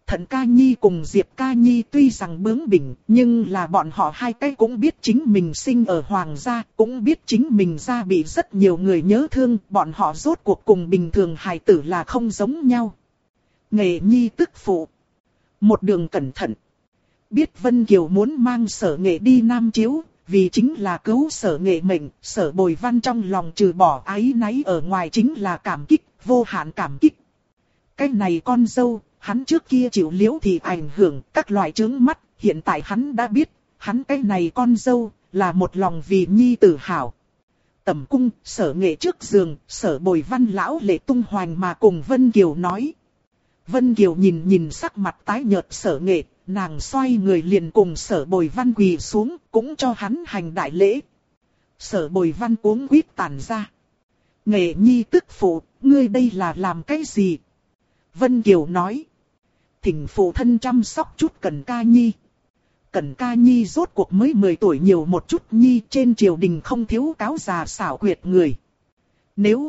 Thận Ca Nhi cùng Diệp Ca Nhi tuy rằng bướng bỉnh, nhưng là bọn họ hai cái cũng biết chính mình sinh ở hoàng gia, cũng biết chính mình gia bị rất nhiều người nhớ thương, bọn họ rốt cuộc cùng bình thường hài tử là không giống nhau. Nghệ Nhi tức phụ. Một đường cẩn thận. Biết Vân Kiều muốn mang Sở Nghệ đi Nam Chiếu, vì chính là cứu Sở Nghệ mệnh, Sở Bồi Văn trong lòng trừ bỏ áy náy ở ngoài chính là cảm kích, vô hạn cảm kích. Cái này con dâu, hắn trước kia chịu liễu thì ảnh hưởng các loại chướng mắt, hiện tại hắn đã biết, hắn cái này con dâu, là một lòng vì nhi tử hảo. Tẩm cung, Sở Nghệ trước giường, Sở Bồi Văn lão lệ tung hoành mà cùng Vân Kiều nói. Vân Kiều nhìn sắc mặt tái nhợt Sở Nghệ, nàng xoay người liền cùng Sở Bồi Văn quỳ xuống, cũng cho hắn hành đại lễ. Sở Bồi Văn cuống quýt tản ra. Nghệ Nhi tức phụ, ngươi đây là làm cái gì? Vân Kiều nói. Thỉnh phụ thân chăm sóc chút Cẩn Ca Nhi. Cẩn Ca Nhi rốt cuộc mới 10 tuổi nhiều một chút nhi, trên triều đình không thiếu cáo già xảo quyệt người. Nếu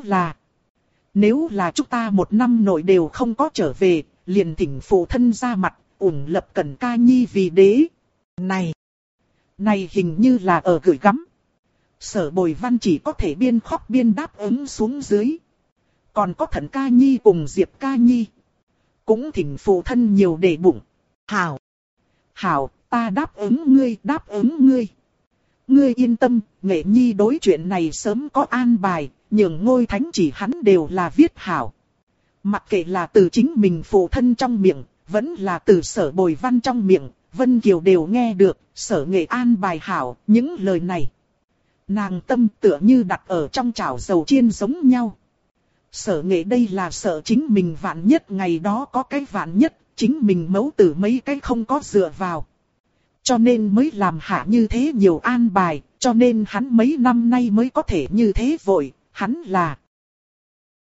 là chúng ta một năm nội đều không có trở về, liền thỉnh phụ thân ra mặt, ủng lập Cẩn Ca Nhi vì đế. Này hình như là ở gửi gắm. Sở Bồi Văn chỉ có thể biên khóc biên đáp ứng xuống dưới. Còn có Thận Ca Nhi cùng Diệp Ca Nhi. Cũng thỉnh phụ thân nhiều để bụng. Hảo, ta đáp ứng ngươi. Ngươi yên tâm, Nghệ Nhi đối chuyện này sớm có an bài, nhường ngôi thánh chỉ hắn đều là viết hảo. Mặc kệ là từ chính mình phụ thân trong miệng, vẫn là từ Sở Bồi Văn trong miệng, Vân Kiều đều nghe được, Sở Nghệ an bài hảo, những lời này. Nàng tâm tựa như đặt ở trong chảo dầu chiên giống nhau. Sở Nghệ đây là sợ chính mình vạn nhất ngày đó có cái vạn nhất, chính mình mẫu tử mấy cái không có dựa vào. Cho nên mới làm hạ như thế nhiều an bài, cho nên hắn mấy năm nay mới có thể như thế vội, hắn là